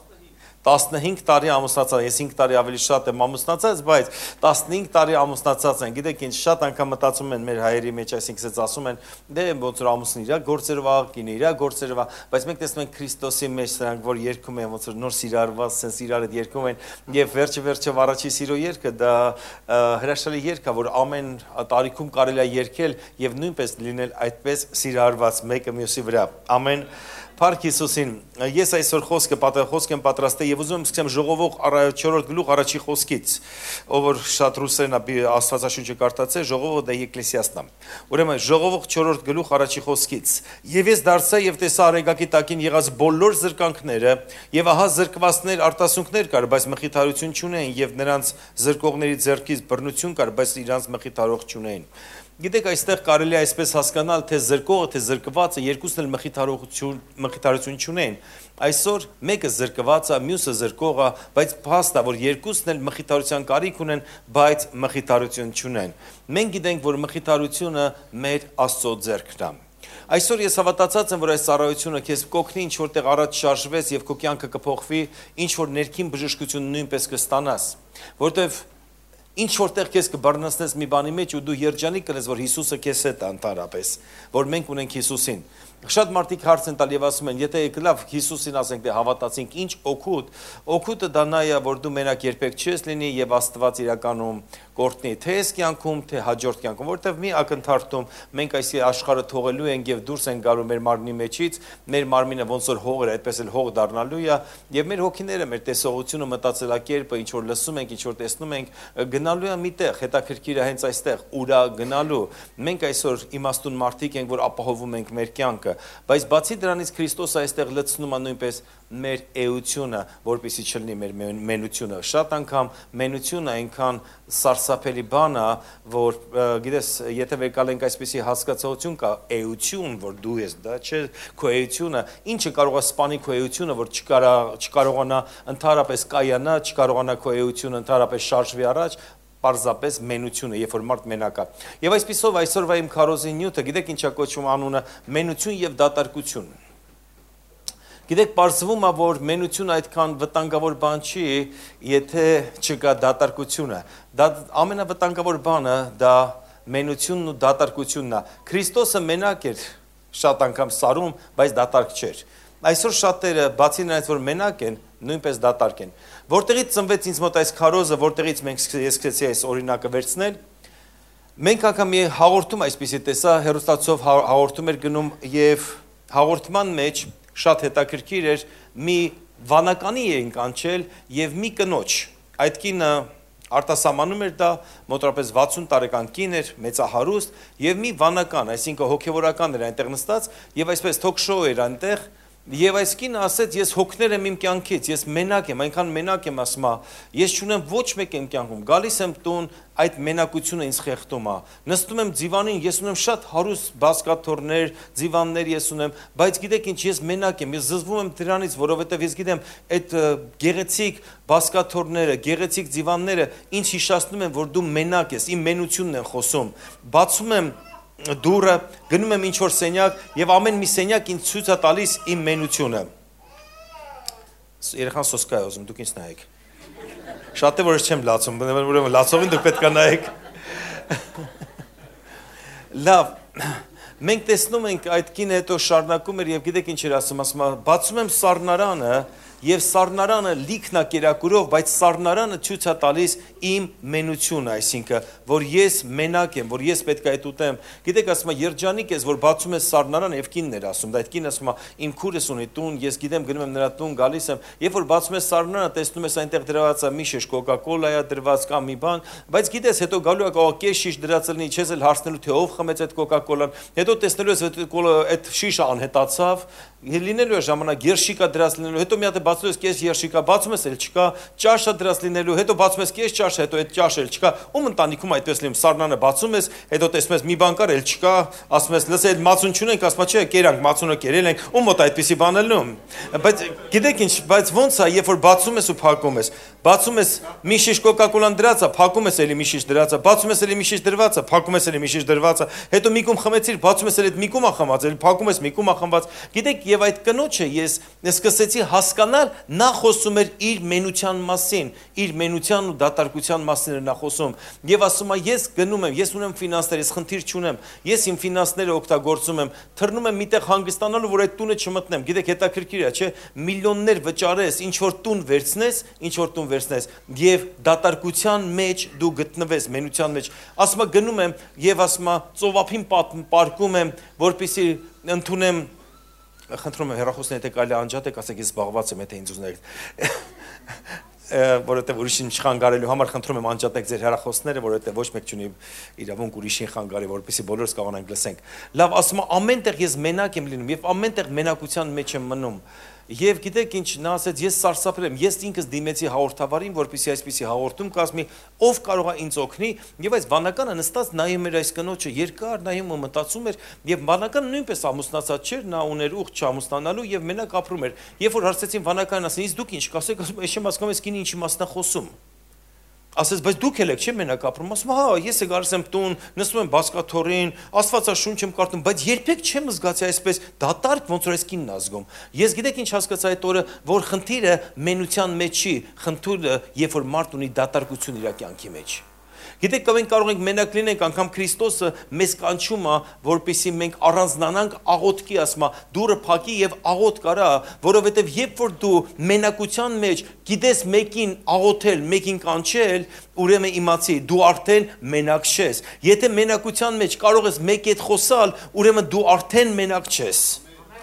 15 տարի ամուսնացած, ես 5 տարի ավելի շատ եմ ամուսնացած, բայց 15 տարի ամուսնացած են, գիտեք ինչ, շատ անգամ մտածում են մեր հայերի մեջ, այսինքն ասես ասում են, դե ոնց որ ամուսնի իր գործերով ա, կինը իր գործերով ա, բայց մենք տեսնում ենք Քրիստոսի մեջ նրանք, որ երգում են, ոնց որ նոր սիրարված, sense իրար հետ երգում են, եւ վերջը առաջի սիրո երգը դա հրաշալի երգ է, որ ամեն տարիքում կարելի է երգել եւ նույնպես լինել այդպես սիրարված մեկը մյուսի վրա։ Ամեն Փառք Հիսուսին, ես այսօր խոսք եմ պատրաստել եւ ուզում եմ սկսեմ ժողովող 4-րդ գլուխ առաջի խոսքից, ով որ շատ ռուսերեն է Աստվածաշունչը կարդացել, ժողովը դա Էկլեսիաստն է։ Ուրեմն ժողովող 4-րդ գլուխ առաջի խոսքից։ Եվ ես դարձա եւ տեսա արեգակի տակին եղած բոլոր զրկանքները, եւ ահա զրկվածներ արտասունքներ կար, բայց մխիթարություն չունեին, եւ նրանց զրկողների ձեռքից բռնություն կար, բայց իրանց մխիթարող չունեին։ Գիտեք, այստեղ կարելի է այսպես հասկանալ, թե զրկողը, թե զրկվածը երկուսն էլ մխիթարություն չունեն։ Այսօր մեկը զրկված է, մյուսը զրկող է, բայց փաստ է, որ երկուսն էլ մխիթարության կարիք ունեն, բայց մխիթարություն չունեն։ Մենք գիտենք, որ մխիթարությունը մեր Աստծո ձեռքն է։ Այսօր ես հավատացած եմ, որ այս ծառայությունը քեզ կօգնի, ինչ որտեղ առաջ շարժվես եւ քո կյանքը կփոխվի, ինչ որ ներքին բժշկություն նույնպես կստանաս, որտեվ ինչ որտեղ քեզ կբռնացնես մի բանի մեջ ու դու երջանիկ կլես, որ Հիսուսը քեզ հետ է ընդհանրապես, որ մենք ունենք Հիսուսին։ Շատ մարդիկ հարց են տալ եւ ասում են, եթե լավ Հիսուսին ասենք, դե հավատացինք, ինչ օգուտը դա նա է, որ դու մենակ երբեք չես լինի եւ Աստված իրականում կորտնի թե այս կյանքում, թե հաջորդ կյանքում, որտեվ մի ակնթարթում մենք այս աշխարհը թողելու ենք եւ դուրս են գալու մեր մարմնի մեջից, մեր մարմինը ոնց որ հող է, այդպես էլ հող դառնալու է եւ մեր հոգիները, մեր տեսողությունը, մտածելակերպը, ինչ որ լսում ենք, ինչ որ տեսնում ենք, գնալու է միտեղ, հետաքրքիր է հենց այստեղ, ուրա գնալու։ Մենք այսօր իմաստուն մարդիկ ենք, որ ապահովում ենք մեր կյանքը կյանքը, բայց բացի դրանից Քրիստոսը այստեղ լցնում է նույնպես մեր էությունը, որպեսզի չլինի մեր մենությունը։ Շատ անգամ մենությունը այնքան սարսափելի բան է, որ գիտես, եթե վեկալ ենք այսպեսի հասկացություն կա, էություն, որ դու ես, դա չէ քո էությունը, ինչը կարող է սպանի քո էությունը, որ չկարողանա ընդհանրապես կայանա, չկարողանա քո էությունը ընդհանրապես շարժվի առաջ, պարզապես մենությունը, երբ որ մարդ մենակ է։ Եվ այսպիսով այսօրվա իմ քարոզի նյութը, գիտեք ինչա կոչվում անունը, մենություն եւ դատարկություն։ Գիտեք, պարզվում է, որ մենությունը այդքան վտանգավոր բան չի, եթե չկա դատարկությունը։ Դա ամենավտանգավոր բանը դա մենությունն ու դատարկությունն է։ Քրիստոսը մենակ էր շատ անգամ սարում, բայց դատարկ չէր։ Այսօր շատերը բացի նրանից, որ մենակ են, նույնպես դատարկ են։ Որտեղից ծնվեց ինձ մոտ այս քարոզը, որտեղից մենք սկսեցի այս օրինակը վերցնել, մենք անգամ մի հաղորդում այսպիսի տեսա, հեռուստացով հաղորդում էր գնում եւ հաղորդման մեջ շատ հետաքրքիր էր, մի վանականի էին կանչել եւ մի կնոջ։ Այդ կինը արտասահմանում էր դա, մոտավորապես 60 տարեկան կին էր, մեծահարուստ եւ մի վանական, այսինքն հոգեվորական էր այնտեղ նստած եւ այսպես թոք-շոու էր այնտեղ եւ այս կինը ասեց ես հոգներ եմ իմ կյանքից, ես մենակ եմ, այնքան մենակ եմ ասма, ես չունեմ ոչ մեկ իմ կյանքում, գալիս եմ տուն, այդ մենակությունը ինձ խեղդում է, նստում եմ դիվանին, ես ունեմ շատ հարուստ բազկաթոռներ, դիվաններ ես ունեմ, բայց գիտեք ինչ, ես մենակ եմ, ես զզվում եմ դրանից, որովհետեւ ես գիտեմ, այդ գեղեցիկ բազկաթոռները, գեղեցիկ դիվանները ինձ հիշեցնում են, որ դու մենակ ես, իմ մենությունն են խոսում, բացում եմ դուրը, գնում եմ ինչ-որ սենյակ եւ ամեն մի սենյակ ինձ ցույց է տալիս իմ մենությունը։ Երեխան սոսկա է ուզում, դուք ինձ նայեք։ Շատ է որ չեմ լացում, ուրեմն լացողին դուք պետք է նայեք։ Լավ, մենք տեսնում ենք այդ կինը հետո շարունակում էր եւ գիտեք ինչ էր ասում, բացում եմ սառնարանը եւ սառնարանը լիքնա կերակուրով, բայց սառնարանը ցույց է տալիս իմ մենությունը, այսինքն, որ ես մենակ եմ, որ ես պետք է այդ ուտեմ։ Գիտեք, ասում եմ, երջանիկ ես, որ բացում ես սառնարանը եւ կինն էր ասում, դա այդ կինը ասում է, իմ քուրս ունի տուն, ես գիտեմ, գնում եմ նրա տուն, գալիս եմ, երբ որ բացում ես սառնարանը, տեսնում ես այնտեղ դրված է մի շիշ կոկա-կոլա է դրված կամ մի բան, բայց գիտես, հետո գալու է կարող կես շիշ դրած լինի, չես էլ հարցնելու թե ով խմեց այդ կոկա-կոլան, հետո տեսնելու ես այդ շիշը անհետացավ, լինելու է ժամանակ երշիկա դրած լինելու, հետո մի հատ բացում ես կես երշիկա, բացում ես էլ չկա, ճաշը դրած լինելու, հետո բացում ես կես ճաշը, հետո այդ ճաշը էլ չկա, ում ընտանիքում այդպես լինում, սառնանը բացում ես, հետո տեսնում ես մի բան կար, էլ չկա, ասում ես, լսե, այդ մածուն չունենք, ասում չէ, կերանք, մածունը կերել ենք, ում մոտ այդպիսի բան էլ լինում։ Բայց գիտեք ինչ, բայց ոնց է, երբ որ բացում ես ու փակում ես, բացում ես մի շիշ կոկա-կոլան դրած է, փակում ես էլի մի շիշ դրած է, բացում ես էլի մի շիշ դրված է, փակում ես էլի մի շիշ դրված է, հետո մի կում խմեցիր, բացում ես էլի մի կում է խմած, էլի փակում ես մի կում է խմված։ Գիտեք, եւ այդ կնոջը ես սկսեցի հասկանալ, նա խոսում էր իր մենության մասին, իր մենության ու դատարկության մասին էր նա խոսում։ Եվ ասում է, ես գնում եմ, ես ունեմ ֆինանսներ, ես խնդիր չունեմ, ես իմ ֆինանսները օգտագործում եմ, թռնում եմ միտեղ հանգստանալու, որ այդ տունը չմտնեմ։ Գիտեք, հետաքրքիր է, չէ՞, միլիոններ վճարես, ինչ որ տուն վերցնես, եւ դատարկության մեջ դու գտնվես, մենության մեջ։ Ասում է, գնում եմ եւ ասում է, ծովափին պարկում եմ, որպեսզի ընդունեմ խնդրում եմ հեռախոսները եթե կարելի անջատեք, ասեք ես զբաղված եմ, եթե ինձ ուզնեք, որովհետև ուրիշին չխանգարելու համար խնդրում եմ անջատեք ձեր հեռախոսները, որովհետև ոչ մեկ չունի իրավունք ուրիշին խանգարի, որպեսզի բոլորս կարողանանք լսենք։ Լավ, ասում եմ, ամենտեղ ես մենակ եմ լինում եւ ամենտեղ մենակության մեջ եմ մնում։ Եվ գիտեք ինչ, նա ասեց, ես սարսափել եմ, ես ինքս դիմեցի հաղորդավարին, որպեսզի այսպիսի հաղորդում կազմի, ով կարող է ինձ օգնի, եւ այս վանականը նստած նայում էր այս կնոջը, երկար նայում ու մտածում էր, եւ վանականը նույնպես ամուսնացած չէր, նա ուներ ուխտ չամուսնանալու եւ մենակ ապրում էր։ Երբ որ հարցեցին վանականին, ասին, իսկ դուք ինչ կասեք, ասում, ես չեմ հասկանում, այս կինը ինչի մասն է խոսում։ Ասես, բայց դուք եք չէ մենակ ապրում, ասում, հա, ես է գալիս եմ տուն, նստում եմ բազկաթոռին, Աստվածաշունչ եմ կարդում, բայց երբեք չեմ զգացի այսպես դատարկ, ոնց որ այս կինն է զգում։ Ես գիտեք ինչ հասկացա այդ օրը, որ խնդիրը մենության մեջ չի, խնդիրը, երբ որ մարդ ունի դատարկություն իր կյանքի մեջ։ Գիտեք, մենք կարող ենք մենակ լինենք, անգամ Քրիստոսը մեզ կանչում է, որպեսզի մենք առանձնանանք աղոթքի, ասում է, դուռը փակի եւ աղոթք արա, որովհետեւ երբ որ դու մենակության մեջ գիտես մեկին աղոթել, մեկին կանչել, ուրեմն իմացի, դու արդեն մենակ չես։ Եթե մենակության մեջ կարող ես մեկի հետ խոսալ, ուրեմն դու արդեն մենակ չես։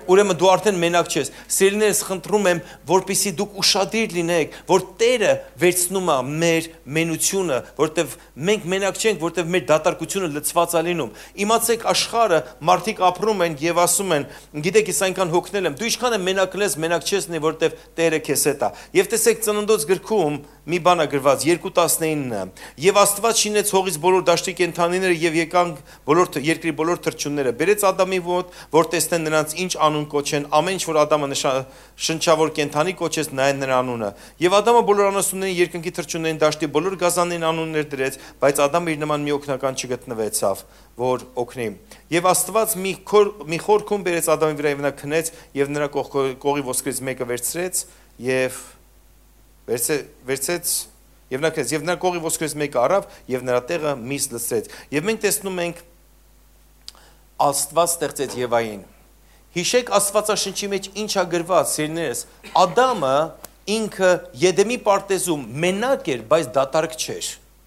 Ուրեմն դու արդեն մենակ չես։ Սիրելիներս, խնդրում եմ, որպեսզի դուք ուշադիր լինեք, որ Տերը վերցնում է մեր մենությունը, որտեվ մենք մենակ չենք, որտեվ մեր դատարկությունը լցված է լինում։ Իմացեք, աշխարհը մարդիկ ապրում են եւ ասում են, գիտեք, ես այնքան հոգնել եմ, դու ինչքան է մենակ լես, մենակ չես նի, որտեվ Տերը քեզ հետ է։ Եվ տեսեք Ծննդոց գրքում մի բան է գրված 2:19 եւ Աստված շինեց հողից բոլոր դաշտի կենդանիները եւ եկան բոլոր երկրի բոլոր թռչունները բերեց Ադամի մոտ որ տեսնեն նրանց ինչ անուն կոչեն ամեն ինչ որ Ադամը շնչավոր կենդանի կոչեց նայեն նրա անունը եւ Ադամը բոլոր անասուններին երկնքի թռչուններին դաշտի բոլոր գազաններին անուններ դրեց բայց Ադամը իր նման մի օգնական չգտնվեցավ որ օգնի եւ Աստված մի խորքում բերեց Ադամի վրա եւ նա քնեց եւ նրա կողի ոսկրից մեկը վերցրեց եւ վերցեց եւ նա քեզ եւ նրա կողի ոսկրից մեկը առավ եւ նրա տեղը միս լցրեց եւ մենք տեսնում ենք Աստված ստեղծեց Եվային հիշեք Աստվածաշնչի մեջ ինչ է գրված սիրելիներս Ադամը ինքը Եդեմի պարտեզում մենակ էր բայց դատարկ չէր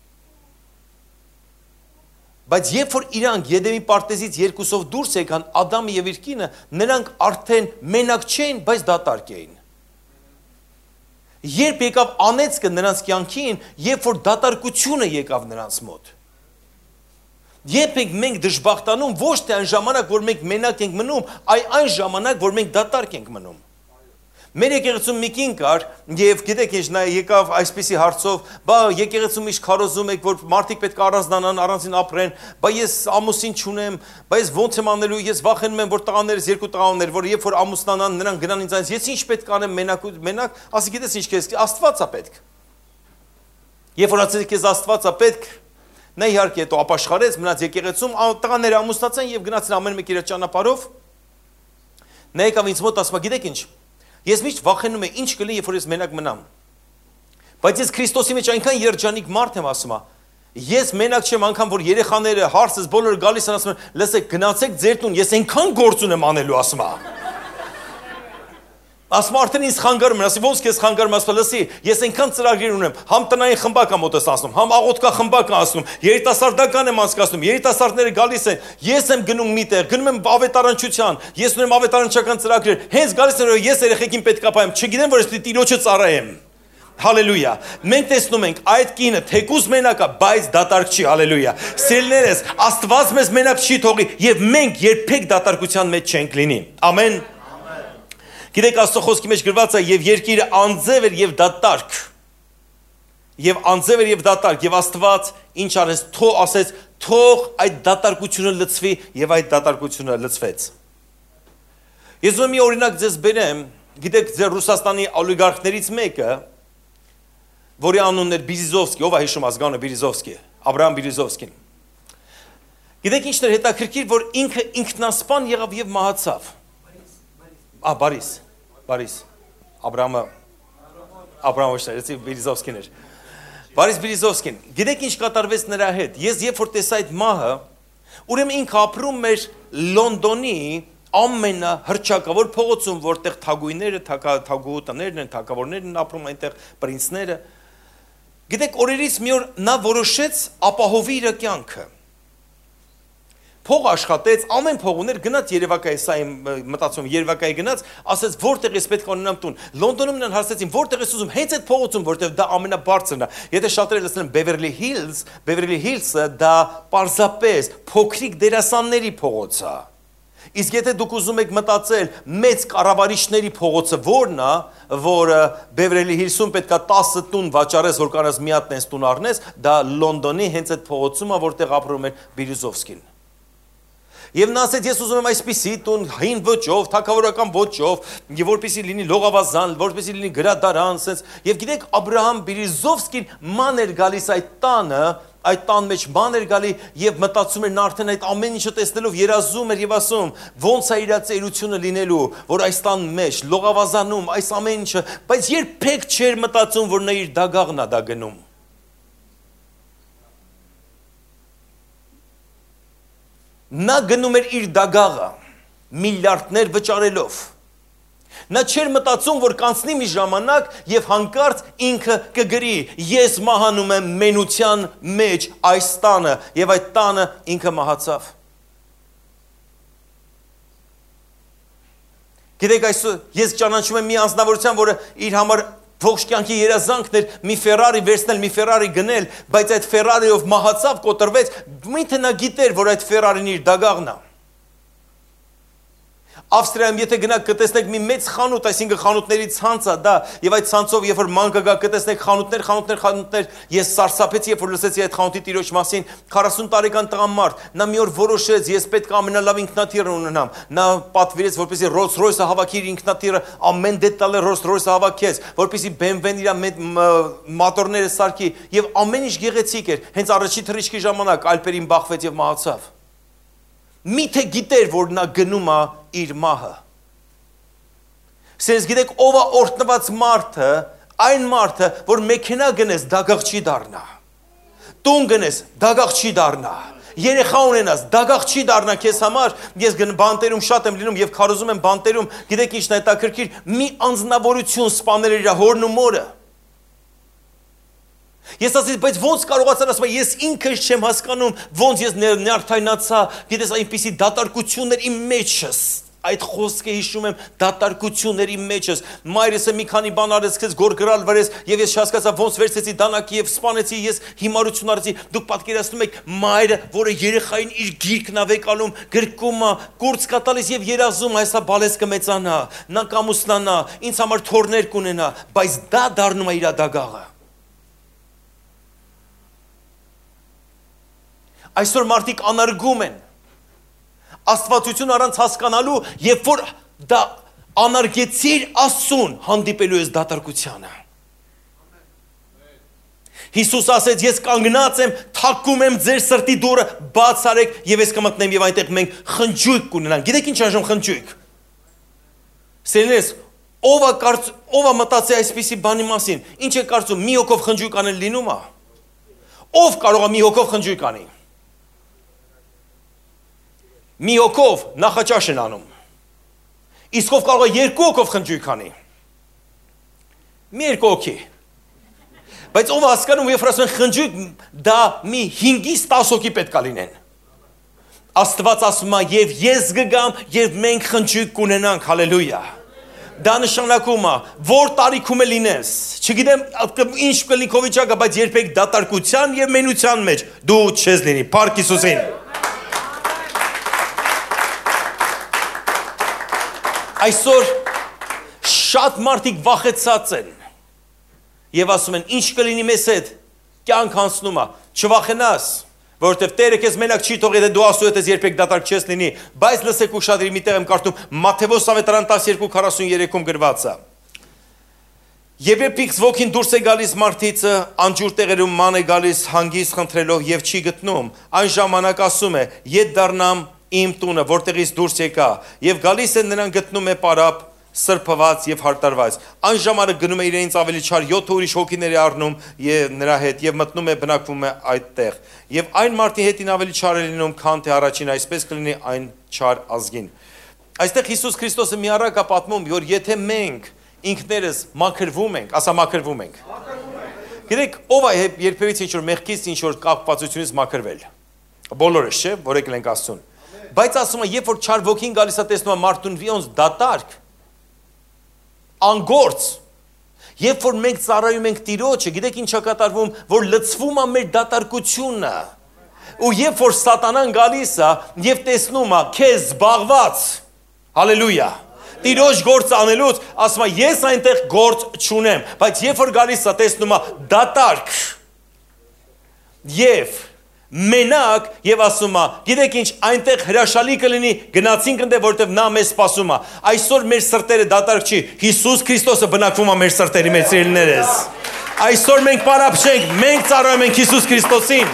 բայց երբ որ իրանք Եդեմի պարտեզից երկուսով դուրս եկան Ադամը եւ իր կինը նրանք արդեն մենակ չէին բայց դատարկ էին Երբ եկավ անեծքը նրանց կյանքին, երբ որ դատարկությունը եկավ նրանց մոտ։ Երբ մենք դժբախտանում ոչ թե այն ժամանակ, որ մենք մենակ ենք մնում, այլ այն ժամանակ, որ մենք դատարկ ենք մնում։ Մեր եկեղեցում մի կին կար, եւ գիտեք ինչ նա եկավ այսպիսի հարցով, բա եկեղեցում իշ քարոզում եք, որ մարդիկ պետք է առանձնանան, առանձին ապրեն, բա ես ամուսին չունեմ, բա ես ոնց եմ անելու, ես վախենում եմ, որ տղաներս երկու տղաներ, որ երբ որ ամուսնանան, նրանք գնան ինձ այնց, ես ինչ պետք անեմ մենակ, ասի գիտես ինչ քեզ, Աստված է պետք։ Երբ որ ասեցի քեզ Աստված է պետք, նա իհարկե հետո ապաշխարեց, մնաց եկեղեցում, տղաները ամուսնացան եւ գնացին ամեն մեկը իր ճանապարհով։ Նա եկավ ինձ մոտ ասում, գիտեք ինչ Ես միշտ վախենում եմ ինչ կլինի, երբ որ ես մենակ մնամ։ Բայց ես Քրիստոսի մեջ այնքան երջանիկ մարդ եմ ասում, ես մենակ չեմ անգամ որ երեխաները, հարցս բոլորը գալիս են ասում են, լսեք, գնացեք ձեր տուն, ես այնքան գործ ունեմ անելու ասում։ Ասում արդեն ինձ խանգարում են, ասի ոնց քեզ խանգարում, ասում լսի, ես այնքան ծրագրեր ունեմ, համ տնային խմբակ եմ մոտս ասում, համ աղոթքա խմբակ եմ ասում, երիտասարդական եմ անցկացնում, երիտասարդները գալիս են, ես եմ գնում միտեղ, գնում եմ ավետարանչության, ես ունեմ ավետարանչական ծրագրեր, հենց գալիս են, որ ես երեխեքին պետք է պայեմ, չգիտեմ, որ ես Տիրոջը ծառայեմ։ Հալելույա։ Մենք տեսնում ենք այդ կինը թեկուզ մենակ է, բայց դատարկ չի, հալելույա։ Սիրելիներս, Աստված մեզ մենակ չի թողի եւ մենք երբեք դատարկության մեջ չենք լինի։ Ամեն։ Գիտեք Աստծո խոսքի մեջ գրված է եւ երկիրը անձև էր եւ դատարկ։ Եվ անձև էր եւ դատարկ եւ Աստված ինչ արեց, ասեց, թող այդ դատարկությունը լցվի եւ այդ դատարկությունը լցվեց։ Ես ուզում եմ մի օրինակ ձեզ բերեմ, գիտեք ձեր Ռուսաստանի օլիգարխներից մեկը, որի անունն էր Բիրիզովսկի, ով է հիշում ազգանունը Բիրիզովսկի, Աբրահամ Բիրիզովսկին։ Գիտեք ինչն էր հետաքրքիր, որ ինքը ինքնասպան եղավ եւ մահացավ։ Բարիս, Աբրահամը Բիրիզովսկին էր։ Բարիս Բիրիզովսկին, գիտեք ինչ կատարվեց նրա հետ։ Ես երբ որ տեսա այդ մահը, ուրեմն ինքը ապրում էր Լոնդոնի ամենահռչակավոր փողոցում, որտեղ թագուհիները, թագուհուտներն են, թագավորներն են ապրում այնտեղ, պրինցները։ Գիտեք, օրերից մի օր նա որոշեց ապահովի իր կյանքը։ Փող աշխատեց, ամեն փող ուներ, գնաց Երևակայի, սա իմ մտածում, Երևակայի գնաց, ասեց որտեղ ես պետք է ունենամ տուն։ Լոնդոնում նրան հարցրեցին, որտեղ ես ուզում, հենց այդ փողոցում, որտեղ դա ամենաբարձրն է։ Եթե շատերը լսեն Beverly Hills-ը դա պարզապես փոքրիկ դերասանների փողոց է։ Իսկ եթե դուք ուզում եք մտածել մեծ կառավարիչների փողոցը որն է, որը Beverly Hills-ում պետքա 10 տուն վաճառես, որ կարաս մի հատ տես տուն առնես, դա Լոնդոնի հենց այդ փողոցում է, որտեղ ապրում էր Բիրիզովսկին։ Եվ նա ասեց, ես ուզում եմ այսպիսի տուն, հին ոճով, թագավորական ոճով, եւ որպեսզի լինի լողավազան, որպեսզի լինի գրադարան, sense։ Եվ գիտեք, Աբրահամ Բիրիզովսկին ման էր գալիս այդ տան մեջ ման էր գալի եւ մտածում էր նա արդեն այդ ամեն ինչը տեսնելով երազում էր եւ ասում ոնց է իր ծերությունը լինելու որ այս տան մեջ լողավազանում այս ամեն ինչը բայց երբեք չէր մտածում որ նա իր դագաղն է դա գնում նա գնում էր իր դագաղը միլիարդներ վճարելով Նա չէր մտածում, որ կանցնի մի ժամանակ եւ հանկարծ ինքը կգրի ես մահանում եմ մենության մեջ այս տանը եւ այդ տանը ինքը մահացավ Գիտեք այսօր ես ճանաչում եմ մի անձնավորության, որը իր համար ողջ կյանքի երազանքն էր մի Ferrari վերցնել, մի Ferrari գնել, բայց այդ Ferrari-ով մահացավ, կոտրվեց, միթե նա գիտեր, որ այդ Ferrari-ն իր դագաղն է։ Ավստրիայում եթե գնաք կտեսնեք մի մեծ խանութ, այսինքն խանութների ցանց է դա, եւ այդ ցանցով երբ որ ման կգա կտեսնեք խանութներ, ես սարսափեցի, երբ որ լսեցի այդ խանութի տիրոջ մասին, 40 տարեկան տղամարդ, նա մի օր որոշեց, ես պետք է ամենալավ ինքնաթիռը ունենամ, նա պատվիրեց, որպեսզի Rolls-Royce-ը հավաքի իր ինքնաթիռը, ամեն դետալը Rolls-Royce-ը հավաքեց, որպեսզի BMW-ն իր մոտորները սարքի, եւ ամեն ինչ գեղեցիկ էր, հենց առաջի թռիչքի ժամանակ Ալպերին բախվեց եւ մահացավ։ Միթե գիտեր, որ նա գնում է իր մահը։ Սենց գիտեք, ով է օրհնված մարդը, այն մարդը, որ մեքենա գնես, դագաղ չի դառնա։ Տուն գնես, դագաղ չի դառնա։ Երեխա ունենաս, դագաղ չի դառնա քեզ համար։ Ես բանտերում շատ եմ լինում եւ քարոզում եմ բանտերում, գիտեք ինչն է հետաքրքիր, մի անձնավորություն սպանել իր հորն ու մորը։ Ես ասեցի, բայց ոնց կարողացան ասում, ես ինքս չեմ հասկանում, ոնց ես նյարդայնացա, գիտես այնպիսի դատարկություններ իմ մեջս, այդ խոսքը հիշում եմ, դատարկություններ իմ մեջս, մայրս մի քանի բան արեց, քեզ գորգրալ վրես, եւ ես չհասկացա ոնց վերցեցի դանակի եւ սպանեցի, ես հիմարություն արեցի, դուք պատկերացնում եք մայրը, որը երեխային իր գիրկն ավեկալում, գրկում է, կուրց կատալիս եւ երազում, այսա բալես կմեծանա, նա կամուսնանա, ինձ համար թորներ կունենա, բայց դա դառնում է իր դագաղը։ Այսօր մարդիկ անարգում են, աստվածություն առանց հասկանալու, երբ որ դա անարգեցիր Աստծուն, հանդիպելու ես դատարկությանը։ Հիսուս ասեց, ես կանգնած եմ, թակում եմ ձեր սրտի դուռը, բաց արեք եւ ես կմտնեմ եւ այնտեղ մենք խնջույք կունենանք։ Գիտեք ինչ այժմ խնջույք։ Սերնես, ով է մտածի այսպիսի բանի մասին։ Ինչ է կարծում, մի հոգով խնջույք անել լինում է։ Ով կարող է մի հոգով խնջույք անի։ Մի հոգով նախաճաշ են անում։ Իսկ ով կարող է երկու հոգով խնջույք անի։ Մի երկու հոգի։ Բայց ով հասկանում, երբ ասում են խնջույք, դա մի 5-ից 10 հոգի պետք է լինեն։ Աստված ասում է, եւ ես կգամ, եւ մենք խնջույք կունենանք, հալելույա։ Դա նշանակում է, որ տարիքում է լինես։ Չգիտեմ, ինչ կլինի քո վիճակը, բայց երբեք դատարկության եւ մենության մեջ դու չես լինի։ Փառք Հիսուսին։ Այսօր շատ մարդիկ վախեցած են եւ ասում են ինչ կլինի մեզ հետ կյանք անցնում է չվախենաս որովհետեւ Տերը քեզ մենակ չի թողի եթե դու Աստծո հետ ես երբեք դատարկ չես լինի բայց լսեք ուշադրի միտեղ եմ կարդում Մատթեոս ավետարան 12:43-ում գրված է Երբ X ոգին դուրս է գալիս մարդիցը անջուր տեղերում ման է գալիս հանգիստ խնդրելով եւ չի գտնում այն ժամանակ ասում է ետ դառնամ իմ տունը որտեղից դուրս եկա եւ գալիս է նրան գտնում է պարապ սրբված եւ հարտարված այն ժամանակ գնում է իրենից ավելի չար 7 ուրիշ հոգիների առնում եւ նրա հետ եւ մտնում է բնակվում է այդտեղ եւ այն մարդի հետին ավելի չար է լինում քան թե առաջին այսպես կլինի այն չար ազգին այստեղ Հիսուս Քրիստոսը մի առակ է պատմում որ եթե մենք ինքներս մաքրվում ենք ասա մաքրվում ենք գիտեք ով է երբևիցե ինչ որ մեղքից ինչ որ կապվածությունից մաքրվել բոլորս չէ որ եկել ենք Աստծուն բայց ասում է երբ որ չար ոգին գալիս է տեսնում է մարդուն ոնց դատարկ անգործ երբ որ մենք ծառայում ենք Տիրոջը գիտեք ինչա կատարվում որ լցվում է մեր դատարկությունը ու երբ որ սատանան գալիս է եւ տեսնում է քեզ զբաղված հալելույա Տիրոջ գործ անելուց ասում է ես այնտեղ գործ չունեմ բայց երբ որ գալիս է տեսնում է դատարկ եւ մենակ եւ ասում է գիտեք ինչ այնտեղ հրաշալի կլինի գնացինք ընդ որտեվ նա մեզ սպասում է այսօր մեր սրտերը դատարկ չի Հիսուս Քրիստոսը բնակվում է մեր սրտերի մեջ սիրելիներս այսօր մենք պարապշենք մենք ծառայում ենք Հիսուս Քրիստոսին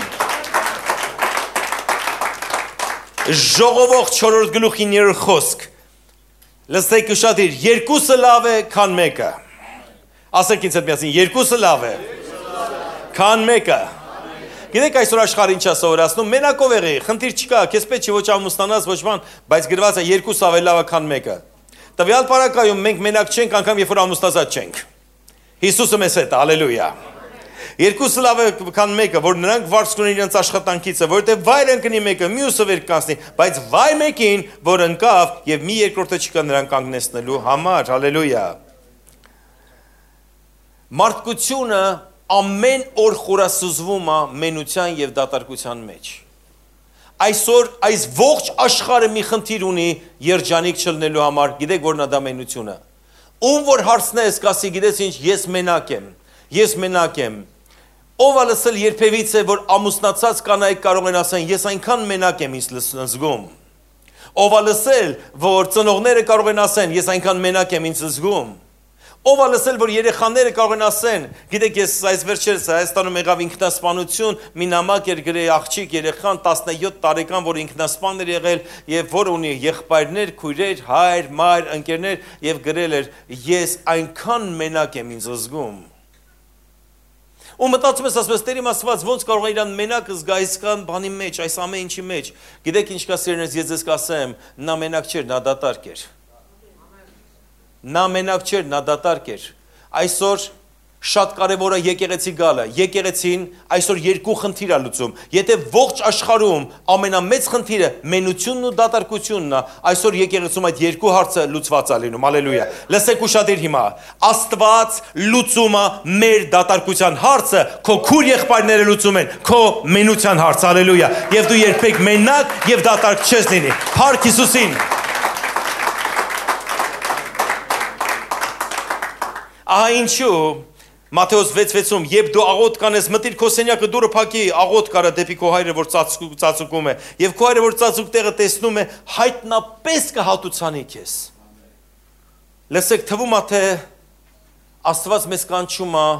Ժողովող 4-րդ գլուխի 9-րդ խոսք լսեք ուշադիր երկուսը լավ է քան մեկը ասեք ինձ հետ միասին երկուսը լավ է քան մեկը Գիտեք այսօր աշխարհը ինչ է սովորացնում, մենակով եղի, խնդիր չկա, քեզ պետք չի ոչ ամուսնանաս, ոչ բան, բայց գրված է երկուս ավելի լավ է քան մեկը։ Տվյալ պարագայում մենք մենակ չենք, անգամ երբ որ ամուսնացած չենք։ Հիսուսը մեզ հետ է, հալելույա։ Երկուսը լավ է քան մեկը, որ նրանք վարձ կունեն իրենց աշխատանքից, որովհետև վայր ընկնի մեկը, մյուսը վեր կանցնի, բայց վայ մեկին, որ ընկավ եւ մի երկրորդը չկա նրան կանգնեցնելու համար, հալելույա։ Մարդկությունը ամեն օր խորասուզվում է մենության եւ դատարկության մեջ։ Այսօր այս ողջ աշխարհը մի խնդիր ունի երջանիկ չլնելու համար, գիտեք որն է դա մենությունը։ Ում որ հարցնես, կասի գիտես ինչ, ես մենակ եմ։ Ով է լսել երբևիցե, որ ամուսնացած կանայք կարող են ասեն, ես այնքան մենակ եմ ինձ զգում։ Ով է լսել, որ ծնողները կարող են ասեն, ես այնքան մենակ եմ ինձ զգում։ Ով է լսել, որ երեխաները կարող են ասեն, գիտեք, ես այս վերջերս Հայաստանում եղավ ինքնասպանություն, մի նամակ էր գրել աղջիկ երեխան 17 տարեկան, որ ինքնասպան էր եղել եւ որ ունի եղբայրներ, քույրեր, հայր, մայր, ընկերներ եւ գրել էր, ես այնքան մենակ եմ ինձ զգում։ Ու մտածում ես, ասում ես, Տեր իմ Աստված, ոնց կարող է իրան մենակ զգա այս կան բանի մեջ, այս ամեն ինչի մեջ։ Գիտեք ինչ կա սիրելիներս, ես ձեզ կասեմ, նա մենակ չէր, նա դատարկ էր։ Նա մենակ չէր, նա դատարկ էր։ Այսօր շատ կարևոր է եկեղեցի գալը։ Եկեղեցին այսօր երկու խնդիր է լուծում։ Եթե ողջ աշխարհում ամենամեծ խնդիրը մենությունն ու դատարկությունն է, այսօր եկեղեցում այդ երկու հարցը լուծված է լինում։ Հալելույա։ Լսեք ուշադիր հիմա։ Աստված լուծում է մեր դատարկության հարցը, քո քուր եղբայրները լուծում են քո մենության հարցը։ Հալելույա։ Եվ դու երբեք մենակ եւ դատարկ չես լինի։ Փառք Հիսուսին։ Ահա ինչու Մատթեոս 6:6-ում երբ դու աղոտ կանես մտիր քո սենյակը դուռը փակի աղոտ կարա դեպի քո հայրը որ ծածուկում է եւ քո հայրը որ ծածուկ տեղը տեսնում է հայտնապես կհատուցանի քեզ Լսեք թվում է թե Աստված մեզ կանչում է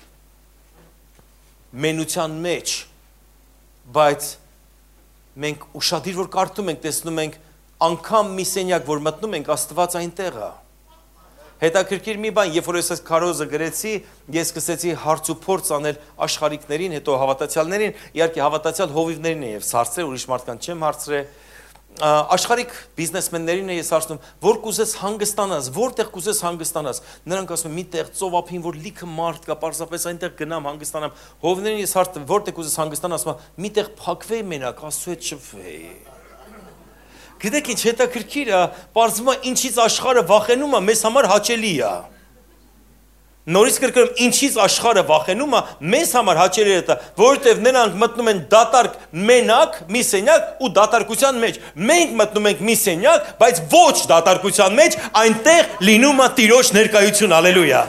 մենության մեջ բայց մենք ուշադիր որ կարդում ենք տեսնում ենք անգամ մի սենյակ որ մտնում ենք Աստված այնտեղ է Հետաքրքիր մի բան, երբ որ ես այս քարոզը գրեցի, ես սկսեցի հարց ու փորձ անել աշխարհիկներին, հետո հավատացյալներին, իհարկե հավատացյալ հովիվներին է ես հարցրել, ուրիշ մարդկանց չեմ հարցրել։ Աշխարհիկ բիզնեսմեններին է ես հարցնում, որ կուզես հանգստանաս, որտեղ կուզես հանգստանաս։ Նրանք ասում են, միտեղ ծովափին, որ լիքը մարդ կա, պարզապես այնտեղ գնամ, հանգստանամ։ Հովիվներին ես հարցնում, որտեղ կուզես հանգստանաս, ասում են, միտեղ փակվեի մենակ, Աստծո հետ շփվեի։ Գիտեք ինչ հետաքրքիր է, պարզվում է ինչից աշխարհը վախենում է, մեզ համար հաճելի է։ Նորից կրկնում, ինչից աշխարհը վախենում է, մեզ համար հաճելի է դա, որովհետև նրանք մտնում են դատարկ մենակ մի սենյակ ու դատարկության մեջ։ Մենք մտնում ենք մի սենյակ, բայց ոչ դատարկության մեջ, այնտեղ լինում է Տիրոջ ներկայություն, հալելույա։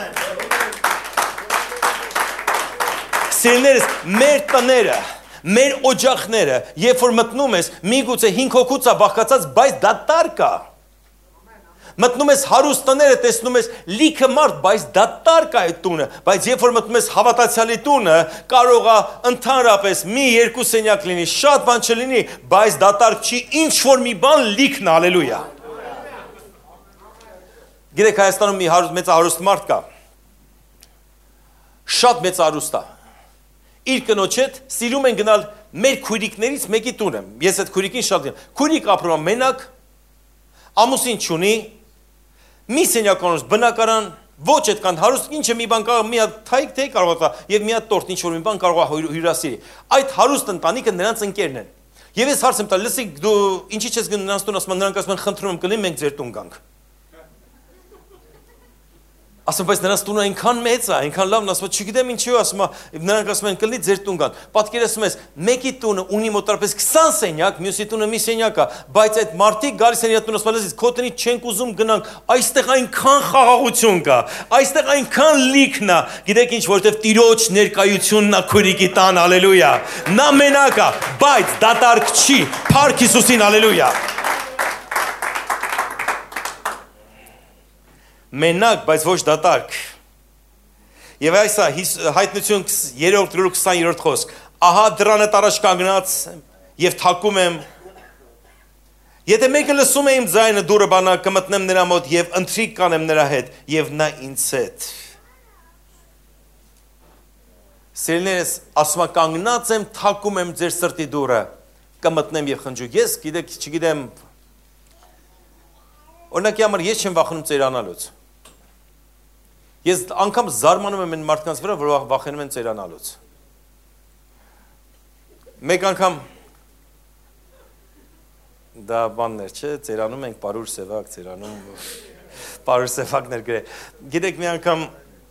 Սիրելիներս, մեր տները Մեր օջախները, երբ որ մտնում ես, միգուցե 5 հոգուց է բաղկացած, բայց դա տար կա։ Մտնում ես հարուստ տները, տեսնում ես լիքը մարդ, բայց դա տար կա այդ տունը, բայց երբ որ մտնում ես հավատացյալի տունը, կարող է ընդհանրապես մի երկու սենյակ լինի, շատ բան չլինի, բայց դա տար չի, ինչ որ մի բան լիքն է, հալելույա։ Գիտեք Հայաստանում մի մեծ հարուստ մարդ կա։ Շատ մեծ հարուստ է։ Իր կնոջ հետ սիրում են գնալ մեր քույրիկներից մեկի տունը։ Ես այդ քույրիկին շատ եմ։ Քույրիկ ապրում է մենակ, ամուսին չունի, մի սենյակոնոց բնակարան, ոչ այդքան հարուստ, ինչը մի բան կարող, մի հատ թայք կարող է եւ մի հատ տորտ ինչ որ մի բան կարող է հյուրասիրի։ Այդ հարուստ ընտանիքը նրանց ընկերն են։ Եվ ես հարց եմ տալ, լսեք, դու ինչի՞ չես գնում նրանց տուն, ասում են նրանք ասում են խնդրում եմ կլինի մենք ձեր տուն գանք։ Ասում բայց նրանց տունը այնքան մեծ է, այնքան լավն ասում, չգիտեմ ինչու, ասում նրանք ասում են կլինի ձեր տուն գան։ Պատկերացնում ես, մեկի տունը ունի մոտավորապես 20 սենյակ, մյուսի տունը մի սենյակ է, բայց այդ մարդիկ գալիս են իր տուն ասում, լսես, քո տնից չենք ուզում գնանք, այստեղ այնքան խաղաղություն կա, այստեղ այնքան լիքն է, գիտեք ինչ, որովհետև Տիրոջ ներկայությունն է քույրիկի տան, հալելույա։ Նա մենակ է, բայց դատարկ չի, փառք Հիսուսին, հալելույա։ Մենակ, բայց ոչ դատարկ։ Եվ այս հայտնություն 3-րդ գրքի 20-րդ խոսք։ Ահա դռանը առաջ կանգնած եւ թակում եմ։ Եթե մեկը լսում է իմ ձայնը դուրը բանա կմտնեմ նրա մոտ եւ ընթրիք կանեմ նրա հետ եւ նա ինձ հետ։ Սիրելիներս, ասում եմ կանգնած եմ, թակում եմ ձեր սրտի դուրը, կմտնեմ եւ խնջուկ։ Ես գիտեք, չգիտեմ։ Օրինակի համար ես չեմ վախենում ծերանալուց։ Ես անգամ զարմանում եմ այն մարդկանց վրա, որ վախենում են ծերանալուց։ Մեկ անգամ դա բաններ չէ, ծերանում ենք պարուր սևակ, ծերանում պարուր սևակներ գրե։ Գիտեք մի անգամ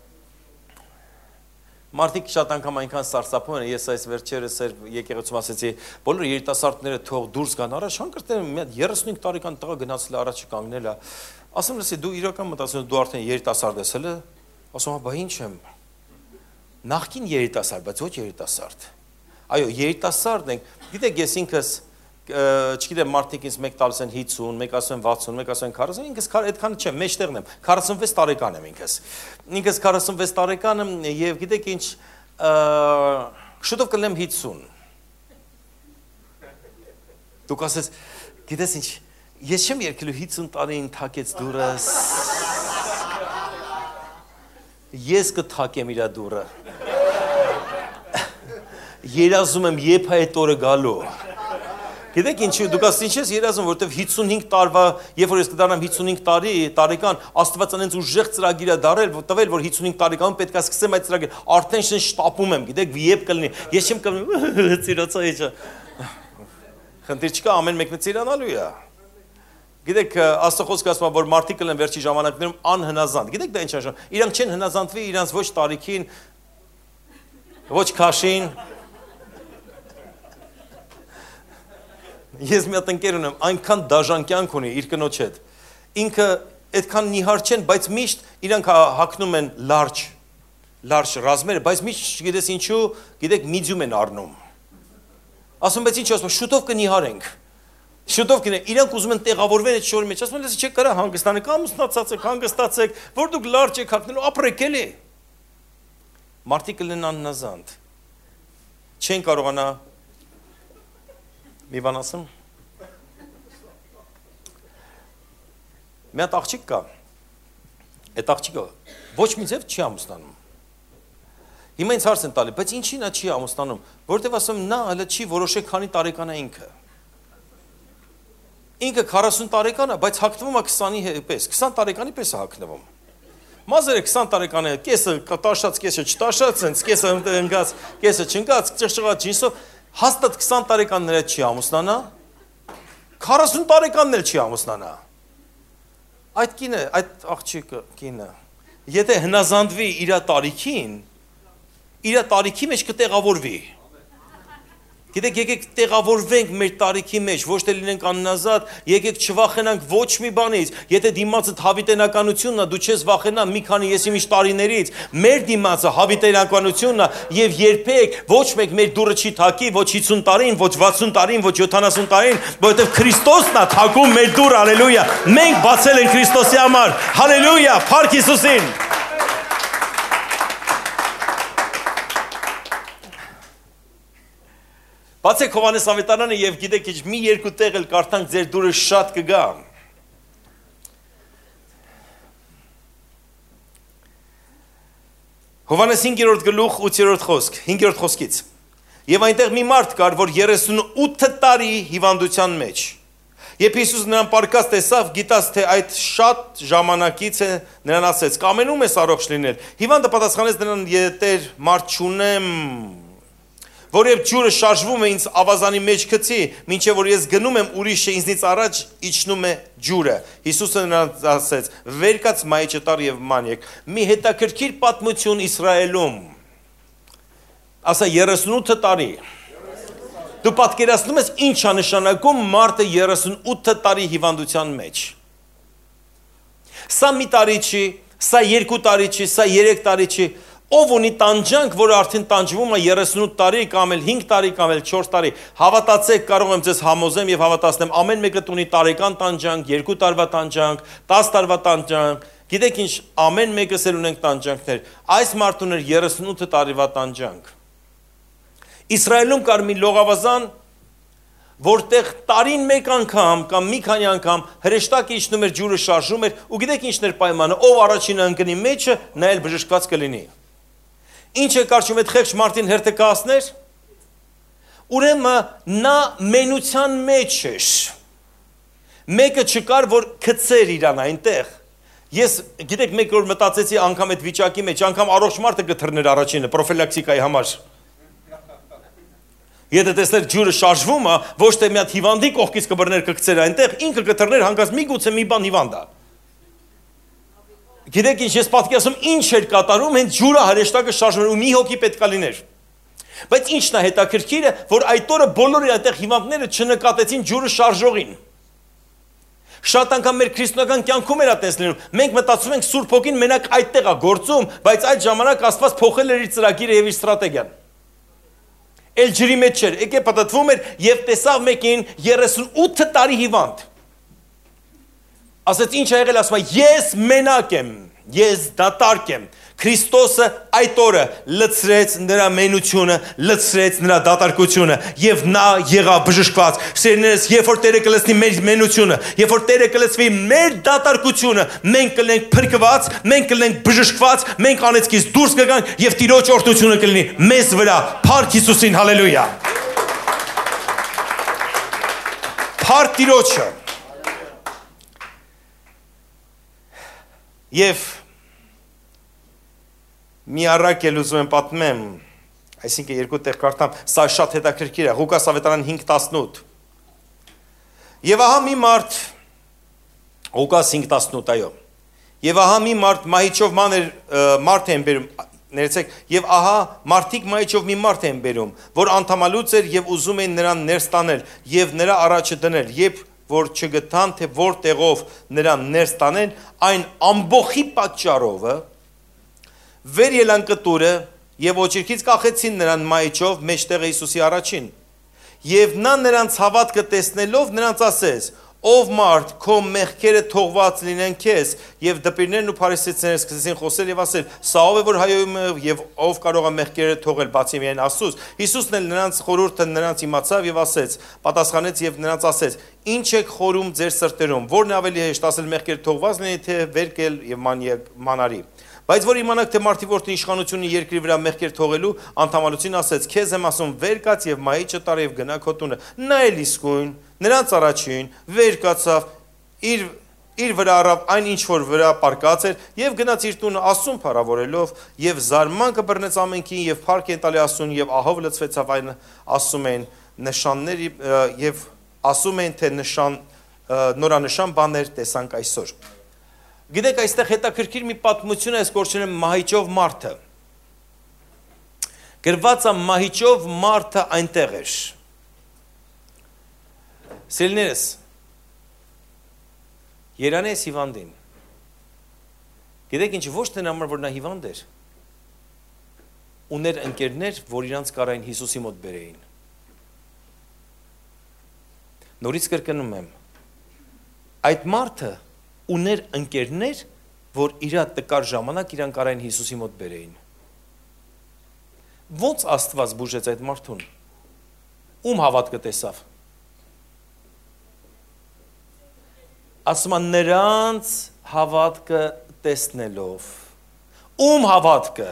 մարդիկ շատ անգամ այնքան սարսափում են, ես այս վերջերս եկեղեցում ասեցի, բոլոր երիտասարդները թող դուրս գան առաջ, հանկարծ մի հատ 35 տարեկան տղա գնացել է առաջ կանգնել է։ Ասում լսի, դու իրական մտածում դու արդեն երիտասարդ ես հələ։ Ասում եմ, բա ինչ եմ։ Նախքին երիտասարդ, բայց ոչ երիտասարդ։ Այո, երիտասարդ ենք։ Գիտեք, ես ինքս չգիտեմ, մարդիկ ինձ մեկ տալիս են 50, մեկ ասում են 60, մեկ ասում են 40, ինքս այդքան չեմ, մեջտեղն եմ, 46 տարեկան եմ ինքս։ Ինքս 46 տարեկան եմ եւ գիտեք ինչ, շուտով կլինեմ 50։ Դուք ասես, գիտես ինչ, ես չեմ երկելու 50 տարին թակեց դուրս։ Ես կթակեմ իրա դուրը։ Երազում եմ երբ է այդ օրը գալու։ Գիտեք ինչու, դուք ասես ինչ ես երազում, որովհետև 55 տարվա, երբ որ ես կդառնամ 55 տարեկան, Աստված անենց ուժեղ ծրագիր է տվել, որ 55 տարեկանում պետք է սկսեմ այդ ծրագիրը, արդեն շտապում եմ, գիտեք, երբ կլինի։ Ես չեմ կլինի, ծիրոցա իջա։ Խնդիր չկա, ամեն մեկն ծիրանալու է։ Գիտեք, Աստծո խոսքը ասում է, որ մարդիկ կլինեն վերջի ժամանակներում անհնազանդ։ Գիտեք դա ինչ է, իրանք չեն հնազանդվի իրանց ոչ տարիքին, ոչ քաշին։ Ես մի հատ ընկեր ունեմ, այնքան դաժան կյանք ունի իր կնոջ հետ։ Ինքը այդքան նիհար չեն, բայց միշտ իրանք հագնում են լարջ ռազմերը, բայց միշտ չգիտես ինչու, գիտեք, միդիում են առնում։ Ասում բայց ինչ ասում, շուտով կնիհարենք։ Շուտով կնիհարենք, իրանք ուզում են տեղավորվել այդ շորի մեջ, ասում են, լսի չեք կարա հանգստանեք, ամուսնացածեք, հանգստացեք, որ դուք լարջ եք հագնելու, ապրեք էլի։ Մարդիկ կլինեն անհնազանդ։ Չեն կարողանա մի բան ասեմ։ Մի հատ աղջիկ կա, այդ աղջիկը ոչ մի ձև չի ամուսնանում։ Հիմա ինձ հարց են տալի, բայց ինչի նա չի ամուսնանում, որովհետև ասում նա հələ չի որոշել քանի տարեկան է ինքը։ Ինքը 40 տարեկան է, բայց հագնվում է 20-ի պես, 20 տարեկանի պես է հագնվում։ Մազերը 20 տարեկան է, կեսը տաշած, կեսը չտաշած, կեսը ընկած, կեսը չընկած, ճղճղած ջինսով, հաստատ 20 տարեկանն էլ չի ամուսնանա, 40 տարեկանն էլ չի ամուսնանա։ Այդ կինը, այդ աղջիկը կինը, եթե հնազանդվի իր տարիքին, իր տարիքի մեջ կտեղավորվի։ Գիտեք, եկեք տեղավորվենք մեր տարիքի մեջ, ոչ թե լինենք աննազատ, եկեք չվախենանք ոչ մի բանից, եթե դիմացը հավիտենականությունն է, դու չես վախենա մի քանի եսիմիշ տարիներից, մեր դիմացը հավիտենականությունն է եւ երբեք ոչ մեկ մեր դուրը չի թակի, ոչ 50 տարին, ոչ 60 տարին, ոչ 70 տարին, որովհետեւ Քրիստոսն է թակում մեր դուրը, հալելույա։ Մենք բացել ենք Քրիստոսի համար, հալելույա, փառք Հիսուսին։ Բացեք Հովհաննես ավետարանը եւ գիտեք ինչ մի երկու տեղ էլ կարդանք ձեր դուրը շատ կգա։ Հովհաննես 5-րդ գլուխ 8-րդ խոսք, 5-րդ խոսքից։ Եվ այնտեղ մի մարդ կար, որ 38 տարի հիվանդության մեջ։ Երբ Հիսուս նրան պարկած տեսավ, գիտած թե այդ շատ ժամանակից է, նրան ասեց. «Կամենում ես առողջ լինել»։ Հիվանդը պատասխանեց նրան. «Տեր, մարդ չունեմ, որև ջուրը շարժվում է ինձ ավազանի մեջ գցի, մինչև որ ես գնում եմ ուրիշը ինձնից առաջ իջնում է ջուրը»։ Հիսուսը նրան ասեց. «Վեր կաց մայիճը տար եւ ման եկ»։ Մի հետաքրքիր պատմություն Իսրայելում։ Ասա 38 տարի։ Դու պատկերացնում ես ինչ է նշանակում մարդը 38 տարի հիվանդության մեջ։ Սա մի տարի չի, սա 2 տարի չի, սա 3 տարի չի։ Ով ունի տանջանք, որ արդեն տանջվում է 38 տարի, կամ էլ 5 տարի, կամ էլ 4 տարի, հավատացեք, կարող եմ ձեզ համոզեմ եւ հավատացնեմ, ամեն մեկը ունի տարեկան տանջանք, 2 տարվա տանջանք, 10 տարվա տանջանք։ Գիտեք ինչ, ամեն մեկս էլ ունենք տանջանքներ։ Այս մարդն ուներ 38 տարվա տանջանք։ Իսրայելում կար մի լողավազան, որտեղ տարին մեկ անգամ կամ մի քանի անգամ հրեշտակը իջնում էր, ջուրը շարժում էր, ու գիտեք ինչն էր պայմանը, ով առաջինը ընկնի մեջը, նա էլ բժշկված կլինի։ Ինչ է կարճում այդ խեղճ մարդին հերթը կասներ, ուրեմն նա մենության մեջ էր, մեկը չկար, որ գցեր իրան այնտեղ, Ես գիտեք մեկ օր մտածեցի անգամ այդ վիճակի մեջ, անգամ առողջ մարդը կթռներ առաջինը պրոֆիլակտիկայի համար։ Եթե տեսներ ջուրը շարժվում է, ոչ թե մի հատ հիվանդի կողքից կբռներ կգցեր այնտեղ, ինքը կթռներ հանկարծ միգուցե մի բան հիվանդ է։ Գիտեք ինչ, ես պատկերացնում ինչ էր կատարում, հենց ջուրը հրեշտակը շարժվում ու մի հոգի պետք է լիներ։ Բայց ինչն է հետաքրքիրը, որ այդ օրը բոլորը այդտեղ հիվանդները չնկատեցին ջուրը շարժողին։ Շատ անգամ մեր քրիստոնեական կյանքում էր այդպես լինում։ Մենք մտածում ենք Սուրբ Հոգին մենակ այդտեղ է գործում, բայց այդ ժամանակ Աստված փոխել էր իր ծրագիրը եւ իր ստրատեգիան։ Էլ ջրի մեջ չէր, եկե պատտվում էր եւ տեսավ մեկին 38 տարի հիվանդ։ Ասաց ինչ ա եղել, ասում է ես մենակ եմ, ես դատարկ եմ։ Քրիստոսը այդ օրը լցրեց նրա մենությունը, լցրեց նրա դատարկությունը եւ նա եղավ բժշկված։ Սիրելիներս, երբ որ Տերը կլցնի մեր մենությունը, երբ որ Տերը կլցվի մեր դատարկությունը, մենք կլինենք փրկված, մենք կլինենք բժշկված, մենք անեծքից դուրս կգանք եւ Տիրոջ օրհնությունը կլինի մեզ վրա։ Փառք Հիսուսին, հալելույա։ Փառք Տիրոջը։ Եվ մի առակ էլ ուզում եմ պատմեմ, այսինքն երկու տեղ կարդամ, սա շատ հետաքրքիր է, Ղուկաս ավետարան 5:18։ Եվ ահա մի մարդ, Ղուկաս 5:18, այո։ Եվ ահա մի մարդ մահիճով մարդ են բերում, ներեցեք, եւ ահա մարդիկ մահիճով մի մարդ են բերում, որ անդամալուց էր եւ ուզում են նրան ներս տանել եւ նրա առաջը դնել, երբ որ չգտան թե որ տեղով նրան ներս տանեն, այն ամբողի պատճառովը վեր ելան կտուրը եւ ոչիրքից կախեցին նրան մահիճով մեջտեղը Հիսուսի առաջին։ Եվ նա նրանց հավատքը տեսնելով նրանց ասեց. Ով մարդ, քո մեղքերը թողված լինեն քեզ, եւ դպիրներն ու փարիսեցիները սկսեցին խոսել եւ ասել. Սա ով է որ հայոյում է եւ ով կարող է մեղքերը թողել բացի միայն Աստծուց։ Հիսուսն էլ նրանց խորհուրդը նրանց իմացավ եւ ասեց, պատասխանեց եւ նրանց ասեց. Ինչ եք խորում ձեր սրտերում, որն ավելի հեշտ ասել մեղքերը թողված լինեն, թե վերկել եւ մանարի։ Բայց որ իմանաք թե մարդի որդին իշխանությունը երկրի վրա մեղքեր թողելու, անդամալուծին ասեց. Քեզ եմ ասում, վեր կաց եւ մահիճը տար եւ գնա քո տունը։ Նա էլ իսկույն նրանց առաջին վեր կացավ, իր վրա առավ այն ինչ որ վրա պարկած էր եւ գնաց իր տունը Աստծուն փառավորելով եւ զարմանքը բռնեց ամենքին եւ փառք են տալի Աստծուն եւ ահով լցվեցավ այն ասում են նշանների եւ ասում են թե նորանշան բաներ տեսանք այսօր։ Գիտեք, այստեղ հետաքրքիր մի պատմություն է, այս կորչել եմ մահիճով մարդը։ Գրված է մահիճով մարդը այնտեղ էր։ Սիրելիներս, Երանես հիվանդին։ Գիտեք ինչ, ոչ թե նամար, որ նա հիվանդ էր, ուներ ընկերներ, որ իրանց կարային Հիսուսի մոտ բերեին։ Նորից կրկնում եմ, այդ մարդը ուներ ընկերներ, որ իրա տկար ժամանակ իրան կարային Հիսուսի մոտ բերեին։ Ոնց Աստված բուժեց այդ մարդուն։ Ում հավատքը տեսավ։ Ասում են նրանց հավատքը տեսնելով։ Ում հավատքը։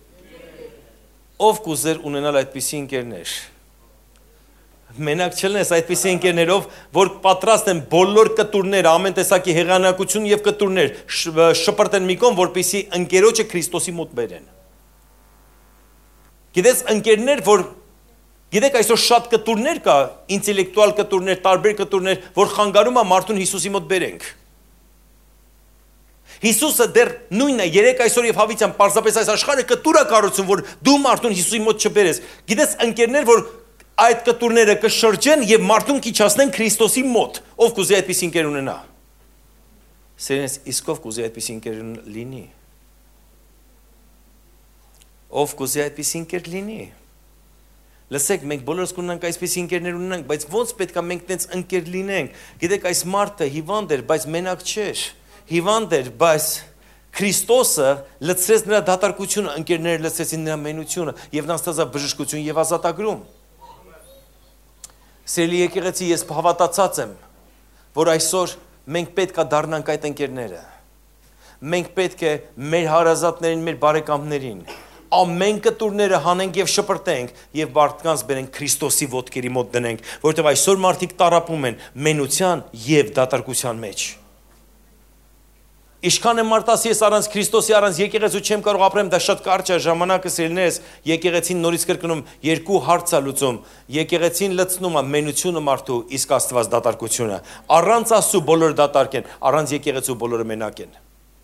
Ով կուզեր ունենալ այդպիսի ընկերներ։ Մենակ չլնես այդպիսի ընկերներով, որ պատրաստ են բոլոր կտուրներ, ամեն տեսակի հեղանակություն եւ կտուրներ շպրտեն մի կողմ, որպեսզի ընկերոջը Քրիստոսի մոտ բերեն։ Գիտես ընկերներ, որ գիտեք այսօր շատ կտուրներ կա, ինտելեկտուալ կտուրներ, տարբեր կտուրներ, որ խանգարում է մարդուն Հիսուսի մոտ բերենք։ Հիսուսը դեռ նույնն է, երեք այսօր եւ հավիտյան պարզապես այս աշխարհը կտուր է կառուցում, որ դու մարդուն Հիսուսի մոտ չբերես։ Գիտես ընկերներ, որ այդ կտուրները կշրջեն եւ մարդուն քիչացնեն Քրիստոսի մոտ, ով կուզի այդպիսի ընկեր ունենա։ Սերենս իսկ ով կուզի այդպիսի ընկեր լինի։ Ով կուզի այդպիսի ընկեր լինի։ Լսեք, մենք բոլորս կունենանք այսպիսի ընկերներ ունենանք, բայց ոնց պետք է մենք տենց ընկեր լինենք։ Գիտեք, այս մարդը հիվանդ էր, բայց մենակ չէր։ Հիվանդ էր, բայց Քրիստոսը լցրեց նրա դատարկությունը, ընկերները լցրեցին նրա մենությունը եւ նա ստացավ բժշկություն եւ ազատագրում։ Սիրելի եկեղեցի, ես հավատացած եմ, որ այսօր մենք պետք է դառնանք այդ ընկերները։ Մենք պետք է մեր հարազատներին, մեր բարեկամներին ամեն կտուրները հանենք եւ շպրտենք եւ մարդկանց բերենք Քրիստոսի ոտքերի մոտ դնենք, որովհետեւ այսօր մարդիկ տարապում են մենության եւ դատարկության մեջ։ Իշքան եմ մարդաս ես առանց Քրիստոսի առանց եկեղեցու չեմ կարող ապրեմ, դա շատ կարճ է, ժամանակը սիրելիներս, եկեղեցին նորից կրկնում, երկու հարց է լուծում, եկեղեցին լցնում է մենությունը մարդու, իսկ Աստված դատարկությունը։ Առանց Աստծու բոլորը դատարկ են, առանց եկեղեցու բոլորը մենակ են։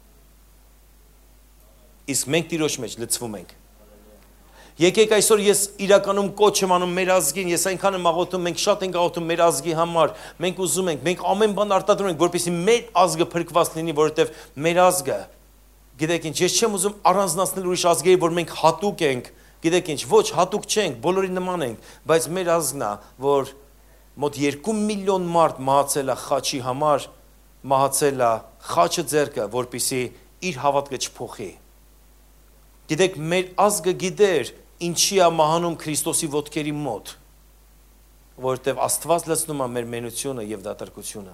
Իսկ մենք Տիրոջ մեջ լցվում ենք։ Եկեք այսօր ես իրականում կոչ եմ անում մեր ազգին, ես այնքան եմ աղոթում, մենք շատ ենք աղոթում մեր ազգի համար, մենք ուզում ենք, մենք ամեն բան արտադրում ենք, որպեսզի մեր ազգը փրկված լինի, որովհետև մեր ազգը, գիտեք ինչ, ես չեմ ուզում առանձնացնել ուրիշ ազգերի, որ մենք հատուկ ենք, գիտեք ինչ, ոչ, հատուկ չենք, բոլորի նման ենք, բայց մեր ազգն է, որ մոտ 2 միլիոն մարդ մահացել է խաչի համար, մահացել է խաչը ձեռքը, որպեսզի իր հավատքը չփոխի։ Գիտեք, մեր ազգը գիտեր ինչի է մահանում Քրիստոսի ոտքերի մոտ, որովհետև Աստված լցնում է մեր մենությունը եւ դատարկությունը։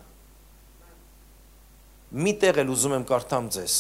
Մի տեղ էլ ուզում եմ կարդամ ձեզ։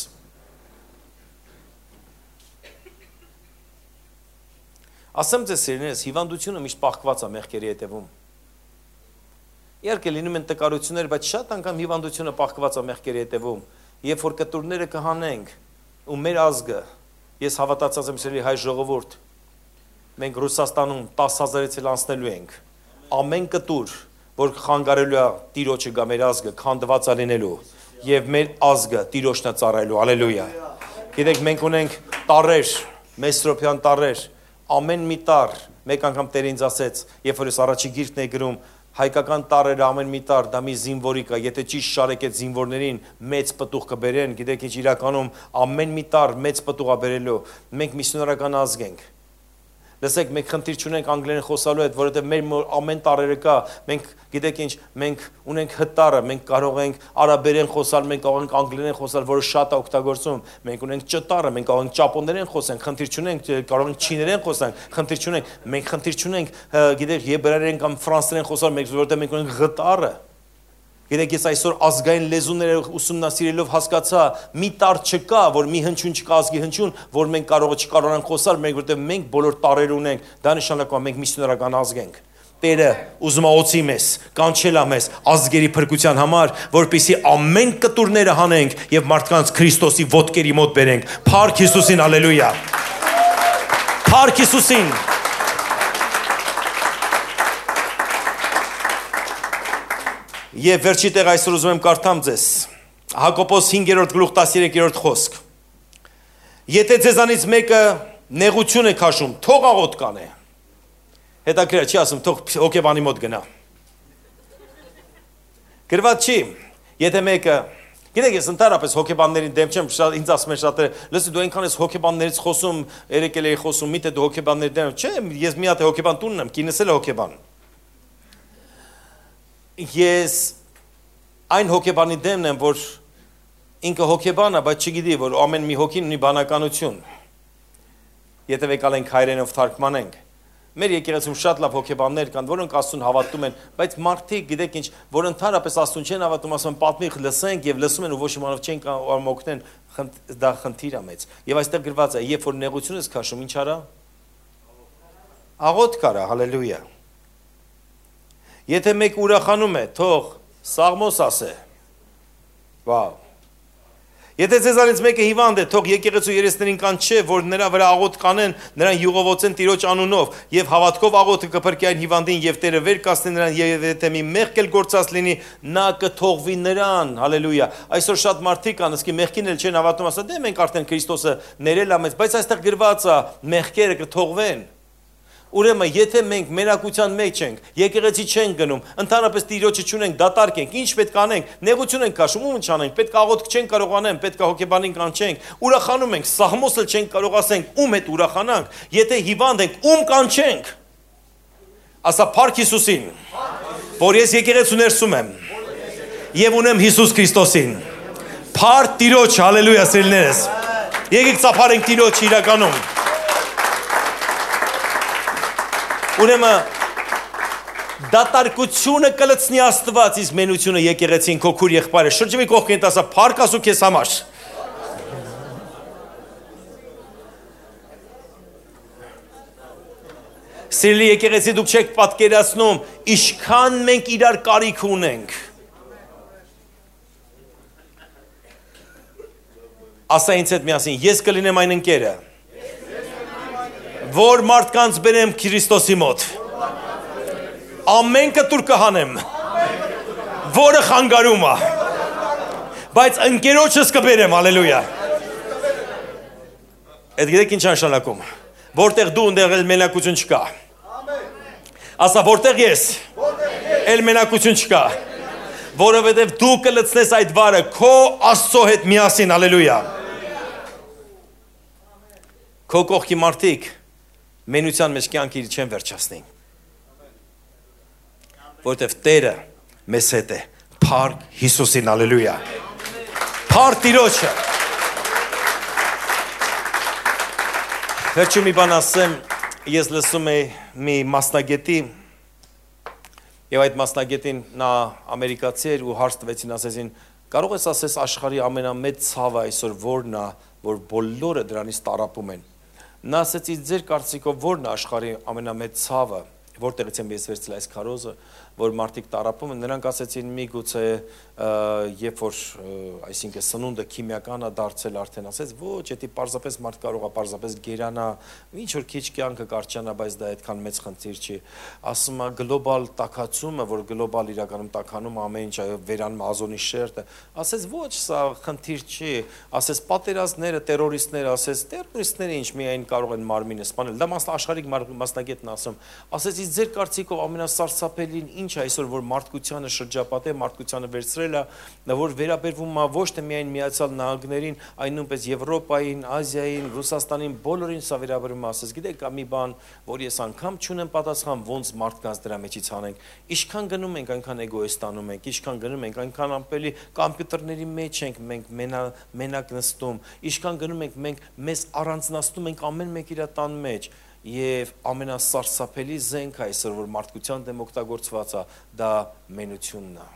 Ասեմ ձեզ սիրելիներս, հիվանդությունը միշտ պահկված է մեղքերի հետևում։ Իհարկե լինում են տկարություններ, բայց շատ անգամ հիվանդությունը պահկված է մեղքերի հետևում։ Երբ որ կտուրները կհանենք, ու մեր ազգը, ես հավատացած եմ սիրելի հայ ժողովուրդ, մենք Ռուսաստանում 10,000-ից էլ անցնելու ենք։ Ամեն կտուր, որ խանգարելու է Տիրոջը գա մեր ազգը, քանդված է լինելու, եւ մեր ազգը Տիրոջն է ծառայելու, հալելույա։ Գիտեք, մենք ունենք տարեր, մեսրոպյան տարեր, ամեն մի տար, մեկ անգամ Տերը ինձ ասեց, երբ որ ես առաջի գիրքն էի գրում, հայկական տարերը ամեն մի տար, դա մի զինվորի կա, եթե ճիշտ շարեք այդ զինվորներին մեծ պտուղ կբերեն, գիտեք ինչ իրականում ամեն մի տար մեծ պտուղ է բերելու, մենք միսիոնարական ազգ ենք։ Լսեք, մենք խնդիր չունենք անգլերեն խոսալու հետ, որովհետև մեր ամեն տարերը կա, մենք գիտեք ինչ, մենք ունենք հտարը, մենք կարող ենք արաբերեն խոսալ, մենք կարող ենք անգլերեն խոսալ, որը շատ է օգտագործում, մենք ունենք ճտարը, մենք կարող ենք ճապոներեն խոսենք, խնդիր չունենք, կարող ենք չիներեն խոսանք, խնդիր չունենք, մենք խնդիր չունենք, գիտեք, եբրայերեն կամ ֆրանսերեն խոսալ, մենք որովհետև մենք ունենք հտարը։ Գիտեք, ես այսօր ազգային լեզուները ուսումնասիրելով հասկացա, մի տար չկա, որ մի հնչյուն չկա ազգի հնչյուն, որ մենք չկարողանանք խոսալ, որովհետև մենք բոլոր տարեր ունենք, դա նշանակում է մենք միսիոնարական ազգ ենք։ Տերը ուզում է օծի մեզ, կանչել է մեզ ազգերի փրկության համար, որպեսզի ամեն կտուրները հանենք եւ մարդկանց Քրիստոսի ոտքերի մոտ բերենք։ Փառք Հիսուսին, հալելույա։ Փառք Հիսուսին։ Եվ վերջի տեղ այսօր ուզում եմ կարդամ ձեզ Հակոբոս 5-րդ գլուխ 13-րդ խոսք։ Եթե ձեզանից մեկը նեղություն է քաշում, թող աղոթք կանե։ Հետաքրքիր չի ասում, թող հոգեբանի մոտ գնա։ Գրված չի, եթե մեկը, գիտեք, ես ընդհանրապես հոգեբաններին դեմ չեմ, ինձ ասում են շատերը, լսի դու այնքան ես հոգեբաններից խոսում, երեկել էի խոսում, միթե դու հոգեբանների դեմ, չէ, ես մի հատ հոգեբան տունն եմ, կինս էլ է հոգեբան։ Ես այն հոգեբանի դեմն եմ, որ ինքը հոգեբան է, բայց չգիտի, որ ամեն մի հոգին ունի բանականություն։ Եթե եկալ ենք հայերենով թարգմանենք, մեր եկեղեցում շատ լավ հոգեբաններ կան, որոնք Աստծուն հավատում են, բայց մարդիկ, գիտեք ինչ, որ ընդհանրապես Աստծուն չեն հավատում, ասում են պատմիք լսենք եւ լսում են ու ոչ իմանով չեն կարող օգնեն, դա խնդիր է մեծ։ Եվ այստեղ գրված է, երբ որ նեղություն ես քաշում, ինչ արա։ Աղոթք արա, հալելույա։ Եթե մեկ ուրախանում է, թող սաղմոս ասե։ Վաու։ Եթե ձեզանից մեկը հիվանդ է, թող եկեղեցու երեսներին կանչե, որ նրա վրա աղոթք կանեն, նրան յուղովոցեն Տիրոջ անունով, եւ հավատքով աղոթքը կփրկի այն հիվանդին եւ Տերը վեր կասնի նրան, եւ եթե մի մեղք էլ գործած լինի, նա կթողվի նրան։ Հալելույա։ Այսօր շատ մարդիկ կան, իսկի մեղքին էլ չեն հավատում, ասա, դե մենք արդեն Քրիստոսը ներել է մեզ, բայց այստեղ գրված է, մեղքերը կթողվեն։ Ուրեմն, եթե մենք մերակության մեջ ենք, եկեղեցի չենք գնում, ընդհանրապես Տիրոջը չունենք, դատարկ ենք, ինչ պետք է անենք, նեղություն ենք քաշում, ում չանենք, պետք է աղոթք չենք կարող անենք, պետք է հոգեբանին կանչենք, ուրախանում ենք, սաղմոսը չենք կարող ասենք, ում հետ ուրախանանք, եթե հիվանդ ենք, ում կանչենք։ Ասա փառք Հիսուսին, որ ես եկեղեցու ներսում եմ եւ ունեմ Հիսուս Քրիստոսին։ Փառք Տիրոջ, հալելույա սիրելիներս։ Եկեք ծափարենք Տիրոջ իրականում։ Ուրեմն դատարկությունը կլցնի Աստված, իսկ մենությունը եկեղեցին քո քուր եղբայրը։ Շրջվի կողքին ասա, փառք Աստծո քեզ համար։ Սիրելի եկեղեցի, դուք չեք պատկերացնում, ինչքան մենք իրար կարիք ունենք։ Ասա ինձ հետ միասին, ես կլինեմ այն ընկերը, որ մարդկանց բերեմ Քրիստոսի մոտ։ Ամեն կտուր կհանեմ, որը խանգարում է, բայց ընկերոջս կբերեմ, հալելույա։ Այդ գիտեք ինչ նշանակում, որտեղ դու ընդեղ էլ մենակություն չկա։ Ասա որտեղ ես, էլ մենակություն չկա, որովհետև դու կլցնես այդ վարը քո Աստծո հետ միասին, հալելույա։ Քո կողքի մարդիկ մենության մեջ կյանքի չեն վերջացնի, որովհետև Տերը մեզ հետ է, փառք Հիսուսին, հալելույա։ Փառք Տիրոջը։ Վերջում մի բան ասեմ, ես լսում եի մի մասնագետի եւ այդ մասնագետին նա ամերիկացի էր ու հարց տվեցին, ասեցին, կարող ես ասես աշխարհի ամենամեծ ցավը այսօր որն է, որ բոլորը դրանից տարապում են։ Նա ասեց, ձեր կարծիքով որն է աշխարհի ամենամեծ ցավը, որտեղից եմ ես վերցրել այս քարոզը, որ մարդիկ տարապում են, նրանք ասեցին միգուցե երբ որ այսինքն սնունդը քիմիական է դարձել արդեն, ասեց ոչ, դա պարզապես մարդ կարող է պարզապես գերանա, ինչ որ քիչ կյանքը կարճանա, բայց դա այդքան մեծ խնդիր չի։ Ասում է գլոբալ տաքացումը, որ գլոբալ իրականում տաքանում ամեն ինչ վերանում ազոնի շերտը, ասեց ոչ, սա խնդիր չի, ասեց պատերազմները, տերորիստները, ասեց տերորիստները ինչ միայն կարող են մարմինը սպանել, դա աշխարհիկ մասնագետն ասում, ասեց ձեր կարծիքով ամենասարսափելին ինչ է այսօր, որ մարդկությանը շրջապատե, մարդկությանը վերցրել է, որ վերաբերվում է ոչ թե միայն Միացյալ Նահանգներին, այլ նույնպես Եվրոպային, Ազիային, Ռուսաստանին, բոլորին սա վերաբերում է, ասես, գիտեք, մի բան, որ ես անգամ չունեմ պատասխան, ոնց մարդկանց դրա մեջից հանենք, ինչքան գնում ենք, այնքան էգոիստանում ենք, ինչքան գնում ենք, այնքան ամպելի կոմպյուտերների մեջ ենք, մենք մենակ նստում, ինչքան գնում ենք, մենք մեզ առանձնացնում ենք ամեն մեկ իր տան մեջ Եվ ամենասարսափելի զենք այսօր, որ մարդկության դեմ օգտագործված է, դա մենությունն է։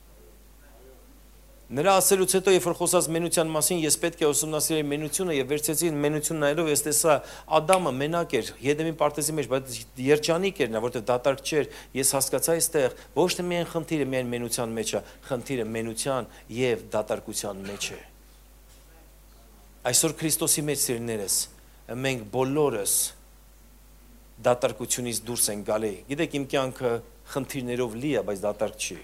Նրա ասելուց հետո, երբ որ խոսած մենության մասին, ես պետք է ուսումնասիրեի մենությունը եւ վերցեցի մենություն նայելով, ես տեսա Ադամը մենակ էր, Եդեմի պարտեզի մեջ, բայց երջանիկ էր նա, որտեղ դատարկ չէր։ Ես հասկացա այստեղ, ոչ թե միայն խնդիրը միայն մենության մեջ է, խնդիրը մենության եւ դատարկության մեջ է։ Այսօր Քրիստոսի մեջ սիրելիներս, մենք բոլորս դատարկությունից դուրս են գալի։ Գիտեք, իմ կյանքը խնդիրներով լի է, բայց դատարկ չի։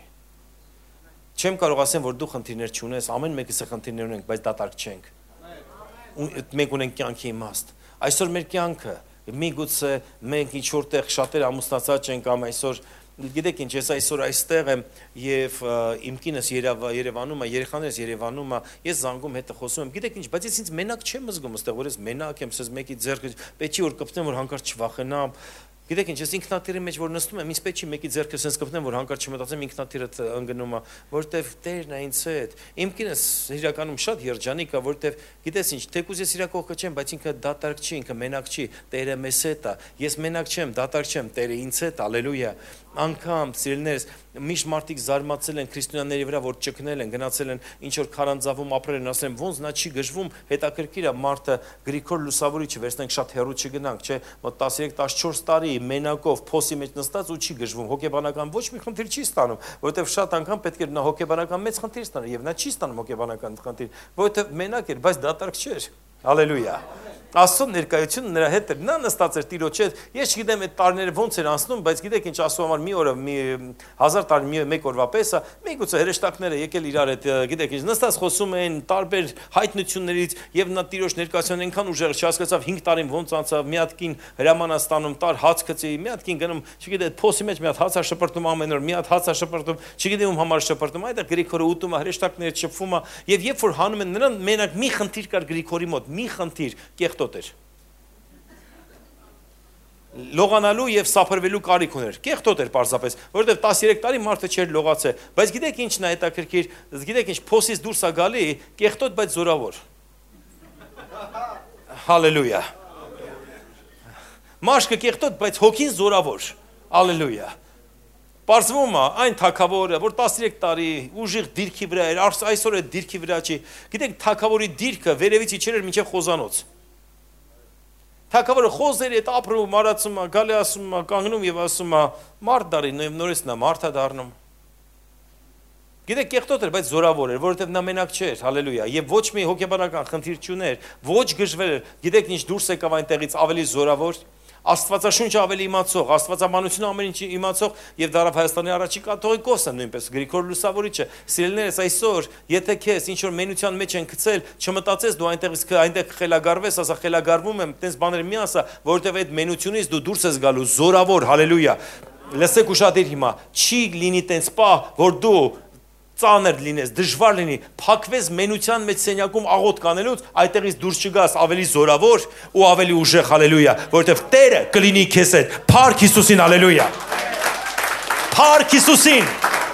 Չեմ կարող ասեմ, որ դու խնդիրներ չունես, ամեն մեկս խնդիրներ ունենք, բայց դատարկ չենք։ Մենք ունենք կյանքի իմաստ։ Այսօր մեր կյանքը, միգուցե մենք ինչ որտեղ շատեր ամուսնացած չենք կամ այսօր Գիտեք ինչ, ես այսօր այստեղ եմ եւ իմ կինս Երևանում է, երեխաներս Երևանում է, ես զանգում հետը խոսում եմ, գիտեք ինչ, բայց ես ինձ մենակ չեմ զգում, այստեղ որ ես մենակ եմ, ասես մեկի ձեռքը, պետք է որ կպնեմ, որ հանկարծ չվախենամ, Գիտեք ինչ, ես ինքնաթիռի մեջ որ նստում եմ, ինձ պետք չի մեկի ձեռքը sense կպնեմ, որ հանկարծ չմտածեմ ինքնաթիռը ընկնում է, որտեվ Տերն է ինձ հետ։ Իմ կինս իրականում շատ երջանիկ է, որտեվ գիտես ինչ, թեկուզ ես իր կողքը չեմ, բայց ինքը դատարկ չի, ինքը մենակ չի, Տերը մեզ հետ է։ Ես մենակ չեմ, դատարկ չեմ, Տերը ինձ հետ, հալելույա։ Անգամ սիրելիներս, միշտ մարդիկ զարմացել են քրիստոնյաների վրա, որ ճկնել են, գնացել են ինչ որ քարանձավում ապրել են, ասել են, ոնց նա չի գժվում, հետաքրքիր է մարդը Գրիգոր Լուսավորիչը, վերցնենք շատ հեռու չգնանք, չէ՞, մոտ 13-14 տարի մենակով փոսի մեջ նստած ու չի գժվում, հոգեբանական ոչ մի խնդիր չի ստանում, որովհետև շատ անգամ պետք է նա հոգեբանական մեծ խնդիր ստանա, եւ նա չի ստանում հոգեբանական խնդիր, որովհետև մենակ էր, բայց դատարկ չէր։ Հալելույա։ Աստծո ներկայությունը նրա հետ էր, նա նստած էր Տիրոջ հետ, ես չգիտեմ այդ տարիները ոնց էր անցնում, բայց գիտեք ինչ, Աստծո համար մի օրը, 1000 տարի մեկ օրվա պես է, միգուցե հրեշտակները եկել իրար հետ, գիտեք ինչ, նստած խոսում էին տարբեր հայտնություններից եւ նա Տիրոջ ներկայությունը այնքան ուժեղ չհասկացավ 5 տարին ոնց անցավ, մի հատ կին հրամանաստանում տար հաց գցի, մի հատ կին գնում, չգիտեք, փոսի մեջ մի հատ հաց է շպրտում ամեն օր, մի հատ հաց է շպրտում, չգիտեմ ում համար շպրտում, այդտեղ Գրիգորը ուտում է, հրեշտակները շփվում է եւ երբ որ հանում են նրան մենակ մի խնդիր կար Գրիգորի մոտ, մի խնդիր կեղտոտ էր լողանալու եւ սափրվելու կարիք ուներ կեղտոտ էր պարզապես որովհետեւ 13 տարի մարդը չէր լողացել բայց գիտեք ինչն է հետաքրքիր գիտեք ինչ փոսից դուրս է գալի կեղտոտ բայց զորավոր հալելույա մաշկը կեղտոտ բայց հոգին զորավոր հալելույա Պարզվում է այն թագավորը, որ 13 տարի ուժիղ դիրքի վրա էր, այսօր է դիրքի վրա չի։ Գիտեք, թագավորի դիրքը վերևից իջեր էր մինչև խոզանոց։ Թագավորը խոզերի հետ ապրում, արածում է, գալի ասում է, կանգնում եւ ասում է, մարդ դարի, նույն նորից նա մարդ է դառնում։ Գիտեք, կեղտոտ էր, բայց զորավոր էր, որովհետև նա մենակ չէր, հալելույա, եւ ոչ մի հոգեբանական խնդիր չուներ, ոչ գժվել էր։ Գիտեք ինչ դուրս եկավ այնտեղից ավելի զորավոր, Աստվածաշունչը ավելի իմացող, Աստվածամանությունը ամեն ինչ իմացող եւ դարավ Հայաստանի առաջի կաթողիկոսը նույնպես Գրիգոր Լուսավորիչը։ Սիրելիներս, այսօր, եթե քեզ ինչ որ մենության մեջ են գցել, չմտածես դու այնտեղ խելագարվես, ասա խելագարվում եմ, տես բաներ մի ասա, որովհետեւ այդ մենությունից դու դուրս ես գալու զորավոր, հալելույա։ Լսեք ուշադիր հիմա, չի լինի տենց պահ, որ դու ծանր լինես, դժվար լինի, փակվես մենության մեջ սենյակում աղոտ կանելուց, այդտեղից դուրս չգաս ավելի զորավոր ու ավելի ուժեղ, հալելույա, որովհետև Տերը կլինի քեզ հետ, փառք Հիսուսին, հալելույա։ Փառք Հիսուսին։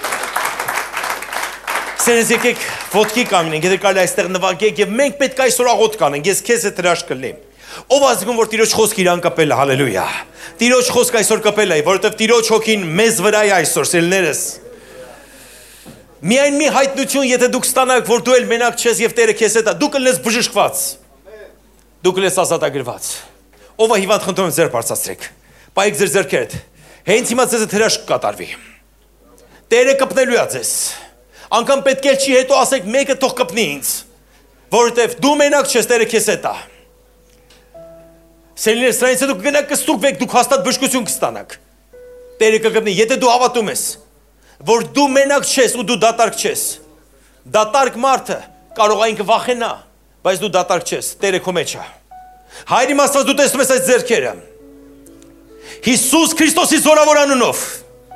Սերս եկեք ոտքի կանգնենք, եթե կարելի այստեղ նվագեք եւ մենք պետք է այսօր աղոտ կանենք, ես քեզ հետ հրաշք կլինեմ։ Ով ազգում որ Տիրոջ խոսքը իրան կպել է, հալելույա։ Տիրոջ խոսքը այսօր կպել է, որովհետև Տիրոջ հոգին մեզ վրա է այսօր, սիրելիներս։ Միայն մի հայտնություն, եթե դուք ստանաք, որ դու էլ մենակ չես եւ Տերը քեզ հետ է, դու կլինես բժշկված։ Դու կլինես ազատագրված։ Ով է հիվանդ, խնդրում եմ ձեր բարձրացրեք։ Պայեք ձեր ձեռքերդ։ Հենց հիմա ձեզ հրաշք կատարվի։ Տերը կպնելու է ձեզ։ Անկամ պետք է չի հետո ասեք մեկը թող կպնի ինձ, որովհետեւ դու մենակ չես, Տերը քեզ հետ է։ Սերիներ, սրանից հետո կգնաք կստուգվեք, դուք հաստատ բժշկություն կստանաք։ Տերը կգտնի, եթե դու հավատում ես, որ դու մենակ չես ու դու դատարկ չես։ Դատարկ մարդը կարող է ինքը վախենա, բայց դու դատարկ չես, Տերը քո մեջ է։ Հայր իմ Աստված, դու տեսնում ես այս ձեռքերը։ Հիսուս Քրիստոսի զորավոր անունով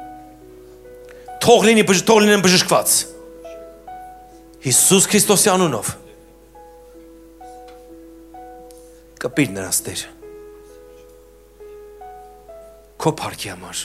թող լինեն բժշկված։ Հիսուս Քրիստոսի անունով կպիր նրանց Տեր։ Քո փառքի համար։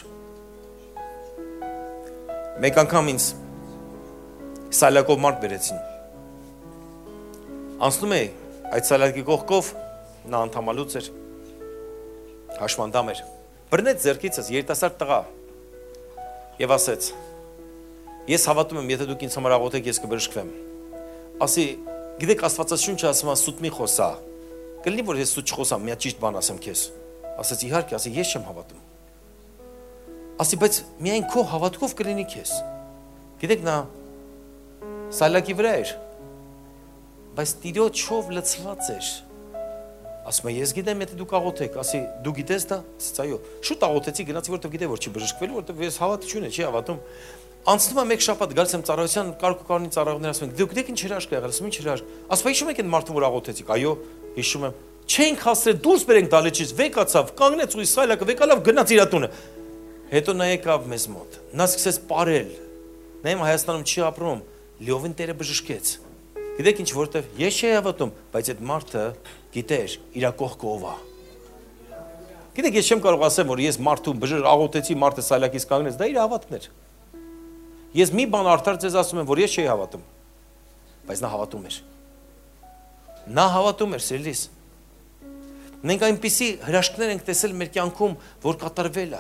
Մեկ անգամ ինձ սալակով մարդ բերեցին։ Անցնում է այդ սալակի կողքով, նա անդամալուց էր, հաշմանդամ էր, բռնեց ձեռքիցս երիտասարդ տղա եւ ասեց. Ես հավատում եմ, եթե դուք ինձ համար աղոթեք, ես կբժշկվեմ։ Ասի, գիտեք, Աստվածաշունչը ասում է սուտ մի խոսա։ Կլինի որ ես սուտ չխոսամ, մի հատ ճիշտ բան ասեմ քեզ։ Ասեց իհարկե, ասի ես չեմ հավատում։ Ասի բայց միայն քո հավատքով կլինի քեզ։ Գիտեք նա սալակի վրա էր, բայց Տիրոջով լցված էր։ Ասում է ես գիտեմ, եթե դուք աղոթեք, ասի դու գիտես դա, ասեց այո։ Շուտ աղոթեցի, գնացի, որտեղ գիտե որ չի բժշկվելու, որտեղ ես հավատի չունեմ, չի հավատում։ Անցնում է մեկ շաբաթ, գալիս եմ ծառայության, կարգուկանոնի ծառայողներ ասում են, դուք գիտեք ինչ հրաշք եղել, ասում ինչ հրաշք։ Ասում է հիշում եք այդ մարդուն որ աղոթեցիք, այո, հիշում եմ։ Չենք հասցրել դուրս բերենք դալիճից, վեկացավ, կանգնեց ու սայլակը վեկալավ, գնաց իր տունը։ Հետո նա եկավ մեզ մոտ։ Նա սկսեց ապարել։ Նա իմ Հայաստանում չի ապրում, լիովին Տերը բժշկեց։ Գիտեք ինչ, որտեվ ես չէի հավատում, բայց այդ մարդը գիտեր իր կողքը ով է։ Գիտեք, ես չեմ կարող ասեմ, որ ես մարդուն բժշկ աղոթեցի, մարդը սայլակից կանգնեց, դա իր հավատքն էր։ Ես մի բան արդար ձեզ ասում եմ, որ ես չէի հավատում, բայց նա հավատում էր։ Նա հավատում էր, սիրելիս։ Մենք այնպիսի հրաշքներ ենք տեսել մեր կյանքում, որ կատարվել է։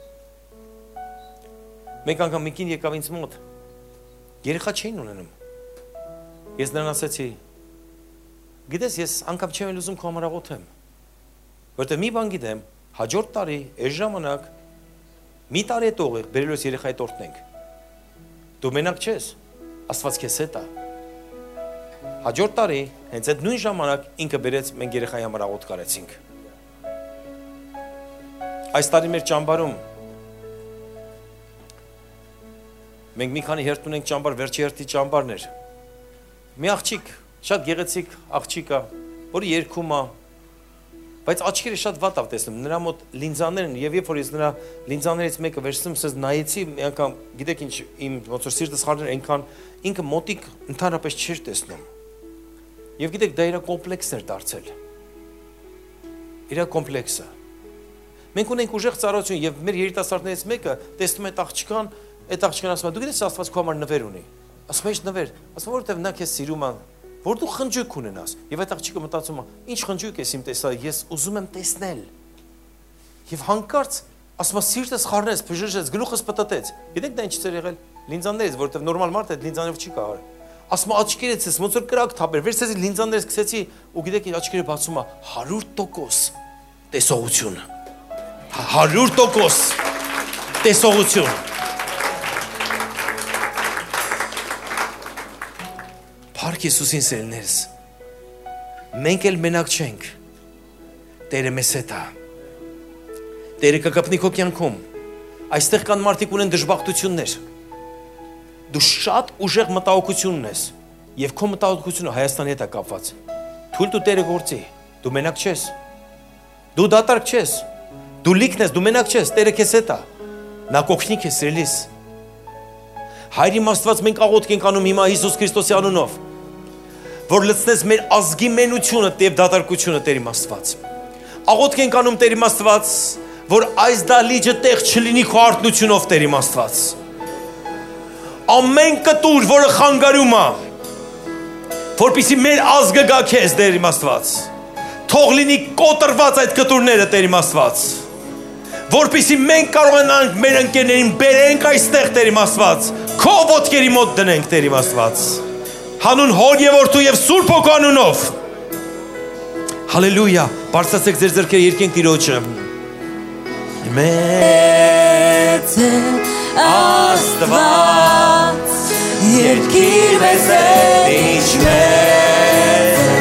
Մեկ անգամ մի կին եկավ ինձ մոտ, երեխա չէին ունենում։ Ես նրան ասեցի, գիտես, ես անգամ չեմ ուզում քո համար աղոթեմ, որտեղ մի բան գիտեմ, հաջորդ տարի, այս ժամանակ, մի տարի հետ օղ բերելու ես երեխայի տորտնենք։ Դու մենակ չես, Աստված քեզ հետ է։ Հաջորդ տարի, հենց այդ նույն ժամանակ ինքը բերեց, մենք երեխայի համար աղոթ կարեցինք։ Այս տարի մեր ճամբարում մենք մի քանի հերթ ունենք ճամբար, վերջի հերթի ճամբարն էր։ Մի աղջիկ, շատ գեղեցիկ աղջիկ է, որը երգում է, բայց աչքերը շատ վատ ավ տեսնում, նրա մոտ լինզաներ են, եւ երբ որ ես նրա լինզաներից մեկը վերցնում, ասես նայեցի, մի անգամ, գիտեք ինչ, իմ ոնց որ սիրտս խառնել, այնքան ինքը մոտիկ ընդհանրապես չէր տեսնում։ Եվ գիտեք, դա իր կոմպլեքսն էր դարձել։ Իր կոմպլեքսը։ Մենք ունենք ուժեղ ծառայություն եւ մեր երիտասարդներից մեկը տեսնում է աղջկան, այդ աղջկան ասում է, դու գիտես Աստված քո համար նվեր ունի։ Ասում է, ի՞նչ նվեր։ Ասում որովհետեւ նա քեզ սիրում է, որ դու խնջույք ունենաս։ Եվ այդ աղջիկը մտածում է, ինչ խնջույք ես իմ տեսա, ես ուզում եմ տեսնել։ Եվ հանկարծ ասում է, սիրտս խառնեց, բժշկեց, գլուխս պտտեց։ Գիտեք դա ինչ էր եղել։ Լինզաներից, որովհետեւ նորմալ մարդ այդ լինզաներով չի կարող։ Ասում է, աչքերից ես ոնց որ կրակ թափեր, վերցրեցի լինզաներից գցեցի ու գիտեք աչքերը բացում է 100% տեսողություն։ 100% տեսողություն։ Տղարք Հիսուսին սերներս։ Մենք էլ մենակ չենք։ Տերը մեզ հետ է։ Տերը կգտնի քո կյանքում։ Այստեղ կան մարդիկ ունեն դժբախտություններ։ Դու շատ ուժեղ մտահոգություն ունես, եւ քո մտահոգությունը Հայաստանի հետ է կապված։ Թույլ տու Տերը գործի։ Դու մենակ չես։ Դու դատարկ չես։ Դու լիքն ես, դու մենակ չես, Տերը քեզ հետ է։ Նա կօգնի քեզ սիրելիս։ Հայր իմ Աստված, մենք աղոթք ենք անում հիմա Հիսուս Քրիստոսի անունով, որ լցնես մեր ազգի մենությունը եւ դատարկությունը, Տեր իմ Աստված։ Աղոթք ենք անում, Տեր իմ Աստված, որ այս դալիճը տեղ չլինի քո արթնությունով, Տեր իմ Աստված։ Ամեն կտուր, որը խանգարում է, որպեսզի մեր ազգը գա քեզ, Տեր իմ Աստված։ Թող լինի կոտրված այդ կտուրները, Տեր իմ Աստված, որպեսզի մենք կարողանանք մեր ընկերներին բերենք այստեղ, Տեր իմ Աստված, քո ոտքերի մոտ դնենք, Տեր իմ Աստված, հանուն Հոր եւ Որդու եւ Սուրբ Հոգու անունով։ Հալելույա, բարձրացեք ձեր ձեռքերը, երկենք Տիրոջը։ Մեծ է Աստված, երկիր մեզ հետ, ինչ մեծ է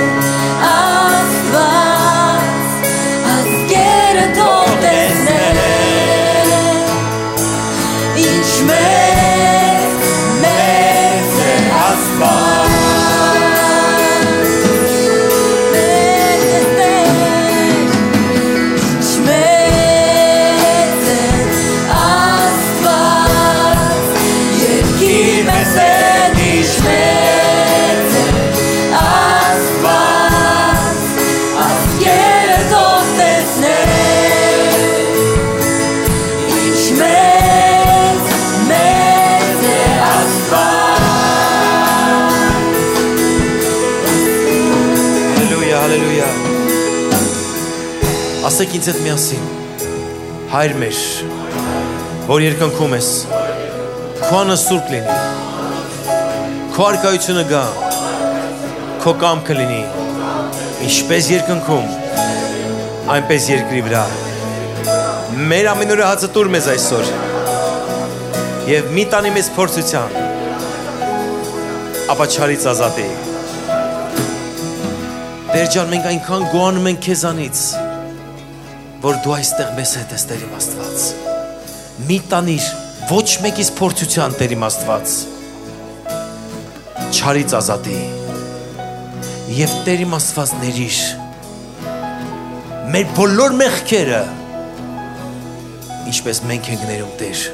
Աստված, ազգերը թող տեսնեն, ինչ մեծ է Աստված։ Ասեք ինձ հետ միասին, Հայր մեր, որ երկնքում ես, քո անունը սուրբ լինի, քո առկայությունը գա, քո կամքը լինի, ինչպես երկնքում, այնպես երկրի վրա։ Մեր ամենօրյա հացը տուր մեզ այսօր, եւ մի տանի մեզ փորձության, ապա չարից ազատի։ Տեր ջան, մենք այնքան գոհանում ենք քեզանից, որ դու այստեղ մեզ հետ ես, Տեր իմ Աստված։ Մի տանիր ոչ մեկից փորձության, Տեր իմ Աստված, չարից ազատի եւ Տեր իմ Աստված ներիր մեր բոլոր մեղքերը, ինչպես մենք ենք ներում, Տեր։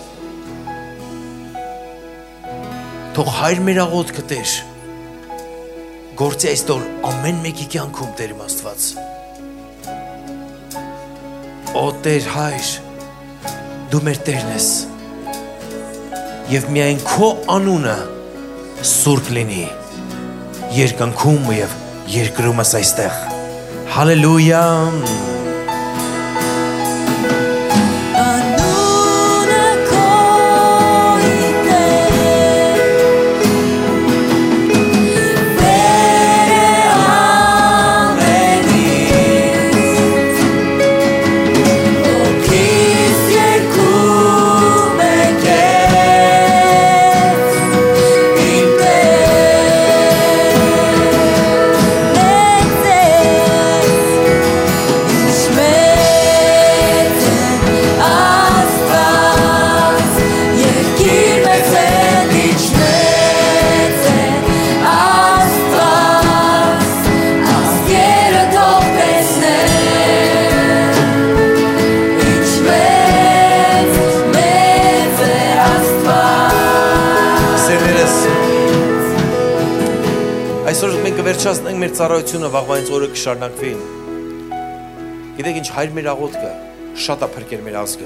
Թող Հայր մեր աղոթքը, Տեր, գործի այսօր ամեն մեկի կյանքում, Տեր իմ Աստված։ Օ Տեր Հայր, դու մեր Տերն ես, եւ միայն քո անունը սուրբ լինի, երկնքում եւ երկրումս այստեղ։ Հալելույա։ Վերջացնենք մեր ծառայությունը, վաղվանից օրը կշարունակվի։ Գիտեք ինչ, Հայր մեր աղոթքը շատ է փրկել մեր ազգը։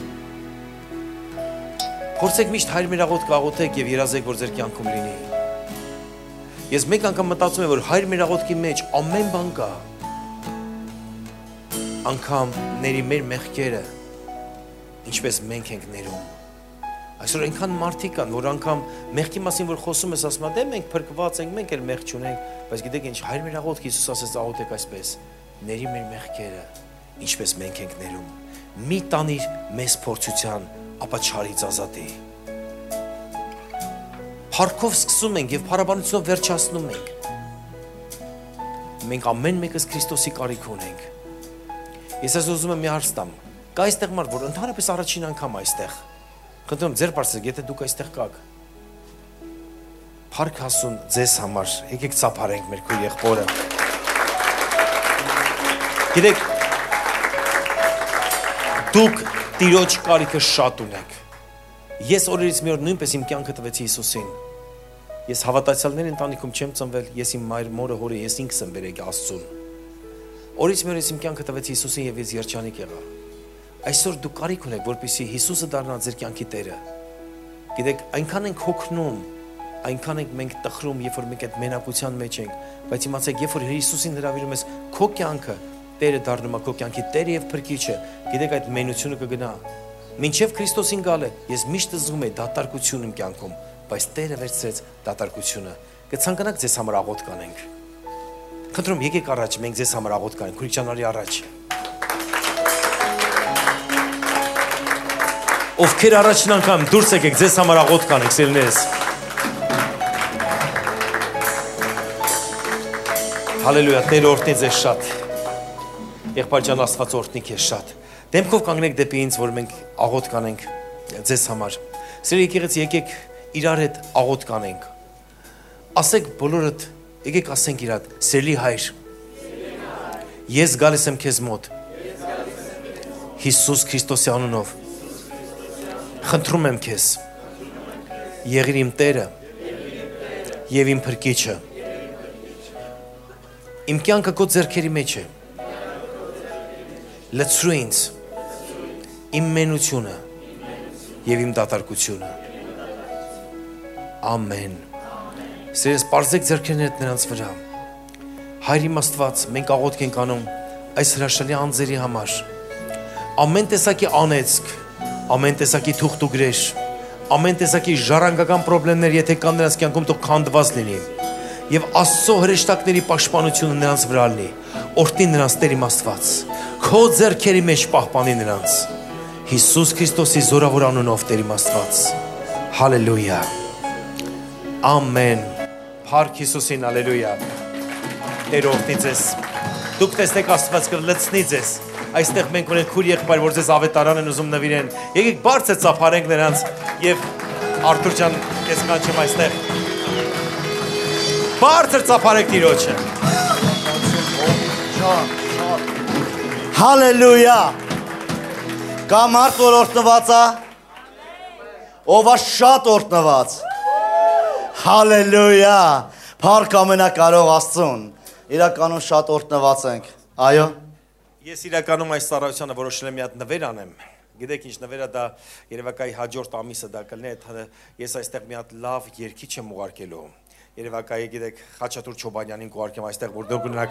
Փորձեք միշտ Հայր մեր աղոթքը աղոթեք եւ երազեք, որ ձեր կյանքում լինի։ Ես մեկ անգամ մտածում եմ, որ Հայր մեր աղոթքի մեջ ամեն բան կա։ Անգամ ների մեր մեղքերը, ինչպես մենք ենք ներում։ Այսօր այնքան մարդիկ կան, որ անգամ մեղքի մասին որ խոսում ես, ասում եմ, մենք փրկված ենք, մենք էլ մեղք չունենք, բայց գիտեք ինչ, Հայր մեր աղոթքը Հիսուս ասեց աղոթեք այսպես. ների մեր մեղքերը, ինչպես մենք ենք ներում։ Մի տանիր մեզ փորձության, ապա չարից ազատի։ Փառքով սկսում ենք եւ փառաբանությունով վերջացնում ենք։ Մենք ամեն մեկս Քրիստոսի կարիք ունենք։ Ես ուզում եմ մի հարց տամ։ Կա այստեղ մարդ, որ ընդհանրապես առաջին անգամ այստեղ։ Խնդրում ձեր բարձր, եթե դուք այստեղ կաք։ Փառք ասուն ձեզ համար։ Եկեք ծափարենք մեր քույր եղբորը։ Գիտեք, դուք Տիրոջ կարիքը շատ ունեք։ Ես օրերից մի օր նույնպես իմ կյանքը տվեցի Հիսուսին։ Ես հավատացյալների ընտանիքում չեմ ծնվել, ես իմ մայր մորը հորը ես ինքս եմ բերել Աստծուն։ Օրից մի օր ես իմ կյանքը տվեցի Հիսուսին եւ ես երջանիկ եղա։ Այսօր դուք կարիք ունեք, որպեսզի Հիսուսը դառնա ձեր կյանքի Տերը։ Գիտեք, այնքան ենք հոգնում, այնքան ենք մենք տխրում, երբ որ մենք այդ մենակության մեջ ենք, բայց իմացեք, երբ որ Հիսուսին հրավիրում ես քո կյանքը, Տերը դառնում է քո կյանքի Տերը եւ Փրկիչը, գիտեք այդ մենությունը կգնա։ Մինչև Քրիստոսին գալը ես միշտ զգում եմ դատարկություն իմ կյանքում, բայց Տերը վերցրեց դատարկությունը։ Կցանկանաք ձեզ համար աղոթք կանենք։ Խնդրում եկեք առաջ, մենք ձեզ համար աղոթք կանենք, քուրիքյանալի առաջ։ Ովքեր առաջին անգամ դուրս եկեք ձեզ համար աղոթք կանենք, սիրելիներս։ Հալելույա, Տերը օրհնի ձեզ շատ։ Եղբայր ջան, Աստված օրհնի քեզ շատ։ Դեմքով կանգնեք դեպի ինձ, որ մենք աղոթք կանենք ձեզ համար։ Սիրելի եկեղեցի, եկեք իրար հետ աղոթք կանենք։ Ասեք բոլորդ, եկեք ասենք իրար, սիրելի Հայր, ես գալիս եմ քեզ մոտ։ Հիսուս Քրիստոսի անունով։ Խնդրում եմ քեզ, եղիր իմ Տերը եւ իմ Փրկիչը։ Իմ կյանքը քո ձեռքերի մեջ է։ Լցրու ինձ իմ մենությունը եւ իմ դատարկությունը։ Ամեն։ Սիրես, պարզեք ձեռքերներդ նրանց վրա։ Հայր իմ Աստված, մենք աղոթք ենք անում այս հրաշալի անձերի համար։ Ամեն տեսակի անեծք, ամեն տեսակի թուղթուգրեր, ամեն տեսակի ժառանգական խնդիրներ, եթե կան նրանց կյանքում, թող քանդված լինի։ Եվ Աստծո հրեշտակների պաշտպանությունը նրանց վրա լինի։ Օրհնի նրանց Տեր իմ Աստված։ Քո ձեռքերի մեջ պահպանի նրանց։ Հիսուս Քրիստոսի զորավոր անունով Տեր իմ Աստված։ Հալելույա։ Ամեն։ Փառք Հիսուսին, հալելույա։ Տեր օրհնի ձեզ։ Դուք տեսնեք Աստված կլցնի ձեզ։ Այստեղ մենք ունենք քույր եղբայր, որ ձեզ ավետարան են ուզում նվիրեն։ Եկեք բարձր ծափարենք նրանց եւ Արթուր ջան, ես կանչեմ այստեղ։ Բարձր ծափարեք Տիրոջը։ Հալելույա։ Կա մարդ, որ օրհնված է։ Ով է շատ օրհնված։ Հալելույա։ Փառք ամենակարող Աստծուն։ Իրականում շատ օրհնված ենք։ Այո։ Ես իրականում այս ծառայությանը որոշել եմ մի հատ նվեր անեմ։ Գիտեք ինչ նվերը դա երևակայի հաջորդ ամիսը դա կլինի, ես այստեղ մի հատ լավ երգիչ եմ ուղարկելու։ Երևակայի գիտեք Խաչատուր Չոբանյանին կուղարկեմ այստեղ, որ դուք ունենաք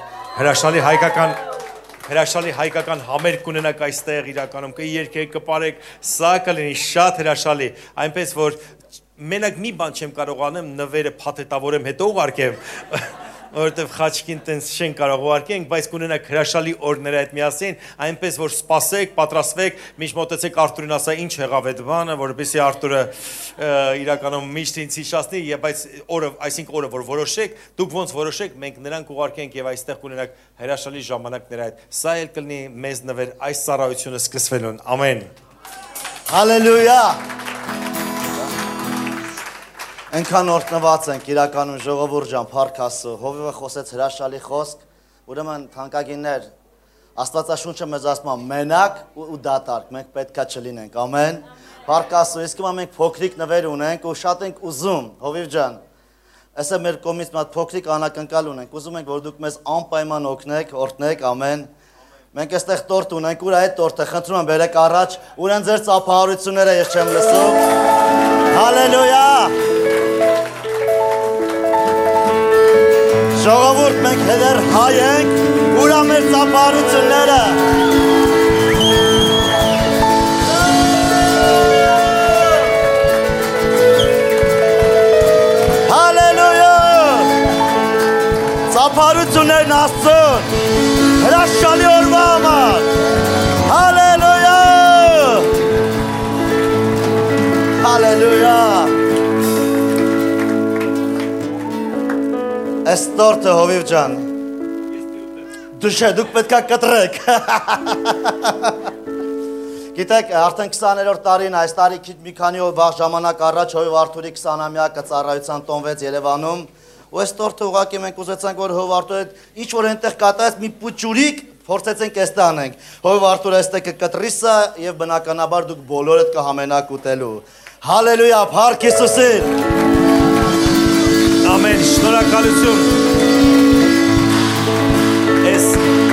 հրաշալի հայկական համերգ կունենաք այստեղ, իրականում կերկեք, կպարեք, սա կլինի շատ հրաշալի, այնպես որ մենակ մի բան չեմ կարող անեմ, նվերը փաթեթավորեմ, հետո ուղարկեմ, որովհետև խաչքին տենց չեն կարող ուղարկենք, բայց կունենաք հրաշալի օրներ այդ միասին, այնպես որ սպասեք, պատրաստվեք, միշտ մոտեցեք Արթուրին ասա ինչ եղավ այդ բանը, որովհետեւ Արթուրը իրականում միշտ ինձ հիշացնի, բայց օրը, այսինքն օրը որ որոշեք, դուք ոնց որոշեք, մենք նրան կուղարկենք եւ այստեղ կունենաք հրաշալի ժամանակներ այդ։ Սա էլ կլինի մեզ նվեր այս ծառայությունը սկսվելուն։ Ամեն։ Հալելույա։ Այնքան օրհնված ենք իրականում ժողովուրդ ջան, փառք Աստծո։ Հովիվը խոսեց հրաշալի խոսք, ուրեմն թանկագիններ, Աստվածաշունչը մեզ ասում է մենակ ու դատարկ, մենք պետքա չլինենք, ամեն։ Փառք Աստծո, իսկ հիմա մենք փոքրիկ նվեր ունենք ու շատ ենք ուզում, Հովիվ ջան։ Այսա մեր կողմից մի հատ փոքրիկ անակնկալ ունենք, ուզում ենք որ դուք մեզ անպայման օգնեք, օրհնեք, ամեն։ Մենք այստեղ տորտ ունենք, ուր այդ տորտը խնդրում եմ բերեք առաջ, ուր են ձեր ծափահարությունները ես չեմ լսում։ Հալելույա։ Ժողովուրդ մենք հետեր հայ ենք, ուրա մեր ծափահարությունները։ Հալելույա։ Ծափահարություններն Աստծուն, հրաշալի օրվա համար։ Հալելույա։ Հալելույա։ Էստորտը հովիվ ջան։ Դուք պետք է կտրեք։ Գիտեք, արդեն 20-րդ տարին այս տարի մի քանի վաղ ժամանակ առաջ Հովիվ Արթուրի 20-ամյակը ծառայության տոնվեց Երևանում, ու էստորտը ուղղակի մենք ուզեցանք, որ Հովիվ Արթուրը ինչ որ այնտեղ կատարեց մի պուճուրիկ փորձեցենք էստե անենք։ Հովիվ Արթուրը էստե կկտրի սա եւ բնականաբար դուք բոլորդ կհամենաք ուտելու։ Հալելույա, փառք Հիսուսին։ Ամեն, շնորհակալություն։ Այս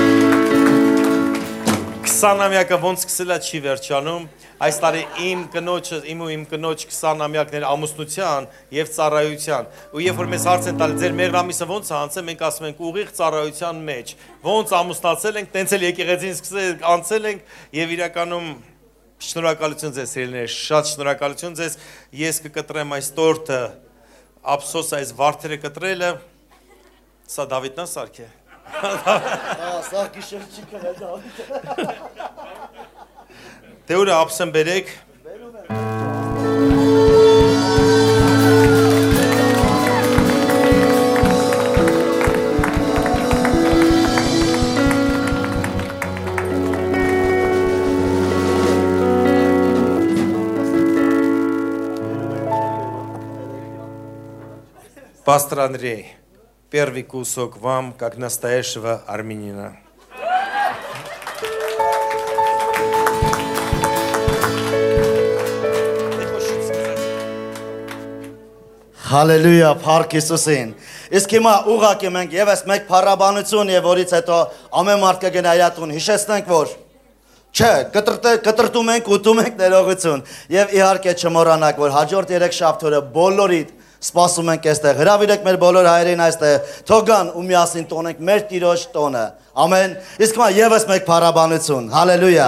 20-ամյակը ոնց սկսել է չի վերջանում։ Այս տարի իմ կնոջ 20-ամյակներ ամուսնության եւ ծառայության։ Ու երբ որ մեզ հարց են տալի ձեր մեղրամիսը ոնց է անցել, մենք ասում ենք ուղիղ ծառայության մեջ։ Ոնց ամուսնացել ենք, տենց էլ եկեղեցին սկսել անցել ենք եւ իրականում շնորհակալություն ձեզ սիրելիներ, շատ շնորհակալություն ձեզ։ Ես կկտրեմ այս տորտը, ափսոս այս վարդերը կտրելը։ Սա Դավիթն է սարքե։ Սա գիշեր չի կրել Դավիթը։ Դե ուր ափսեն բերեք։ Пастор Андрей, первый кусок вам, как настоящего армянина. Հալելույա, փառք Հիսուսին։ Իսկ հիմա ուղղակի մենք եւս մեկ փառաբանություն եւ որից հետո ամեն մարդ կգնա իր տուն։ Հիշեցնենք, որ չէ, կտրտում ենք, ուտում ենք ներողություն եւ իհարկե չմոռանաք, որ հաջորդ 3 շաբթօրը բոլորիդ սպասում ենք այստեղ։ Հրավիրեք մեր բոլոր հայերին այստեղ։ Թողան ու միասին տոնենք մեր Տիրոջ տոնը։ Ամեն։ Իսկ հիմա եւս մեկ փառաբանություն։ Հալելույա։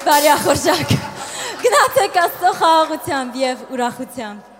Բարյախորժակ։ Գնացեք Աստծո խաղաղությամբ եւ ուրախությամբ։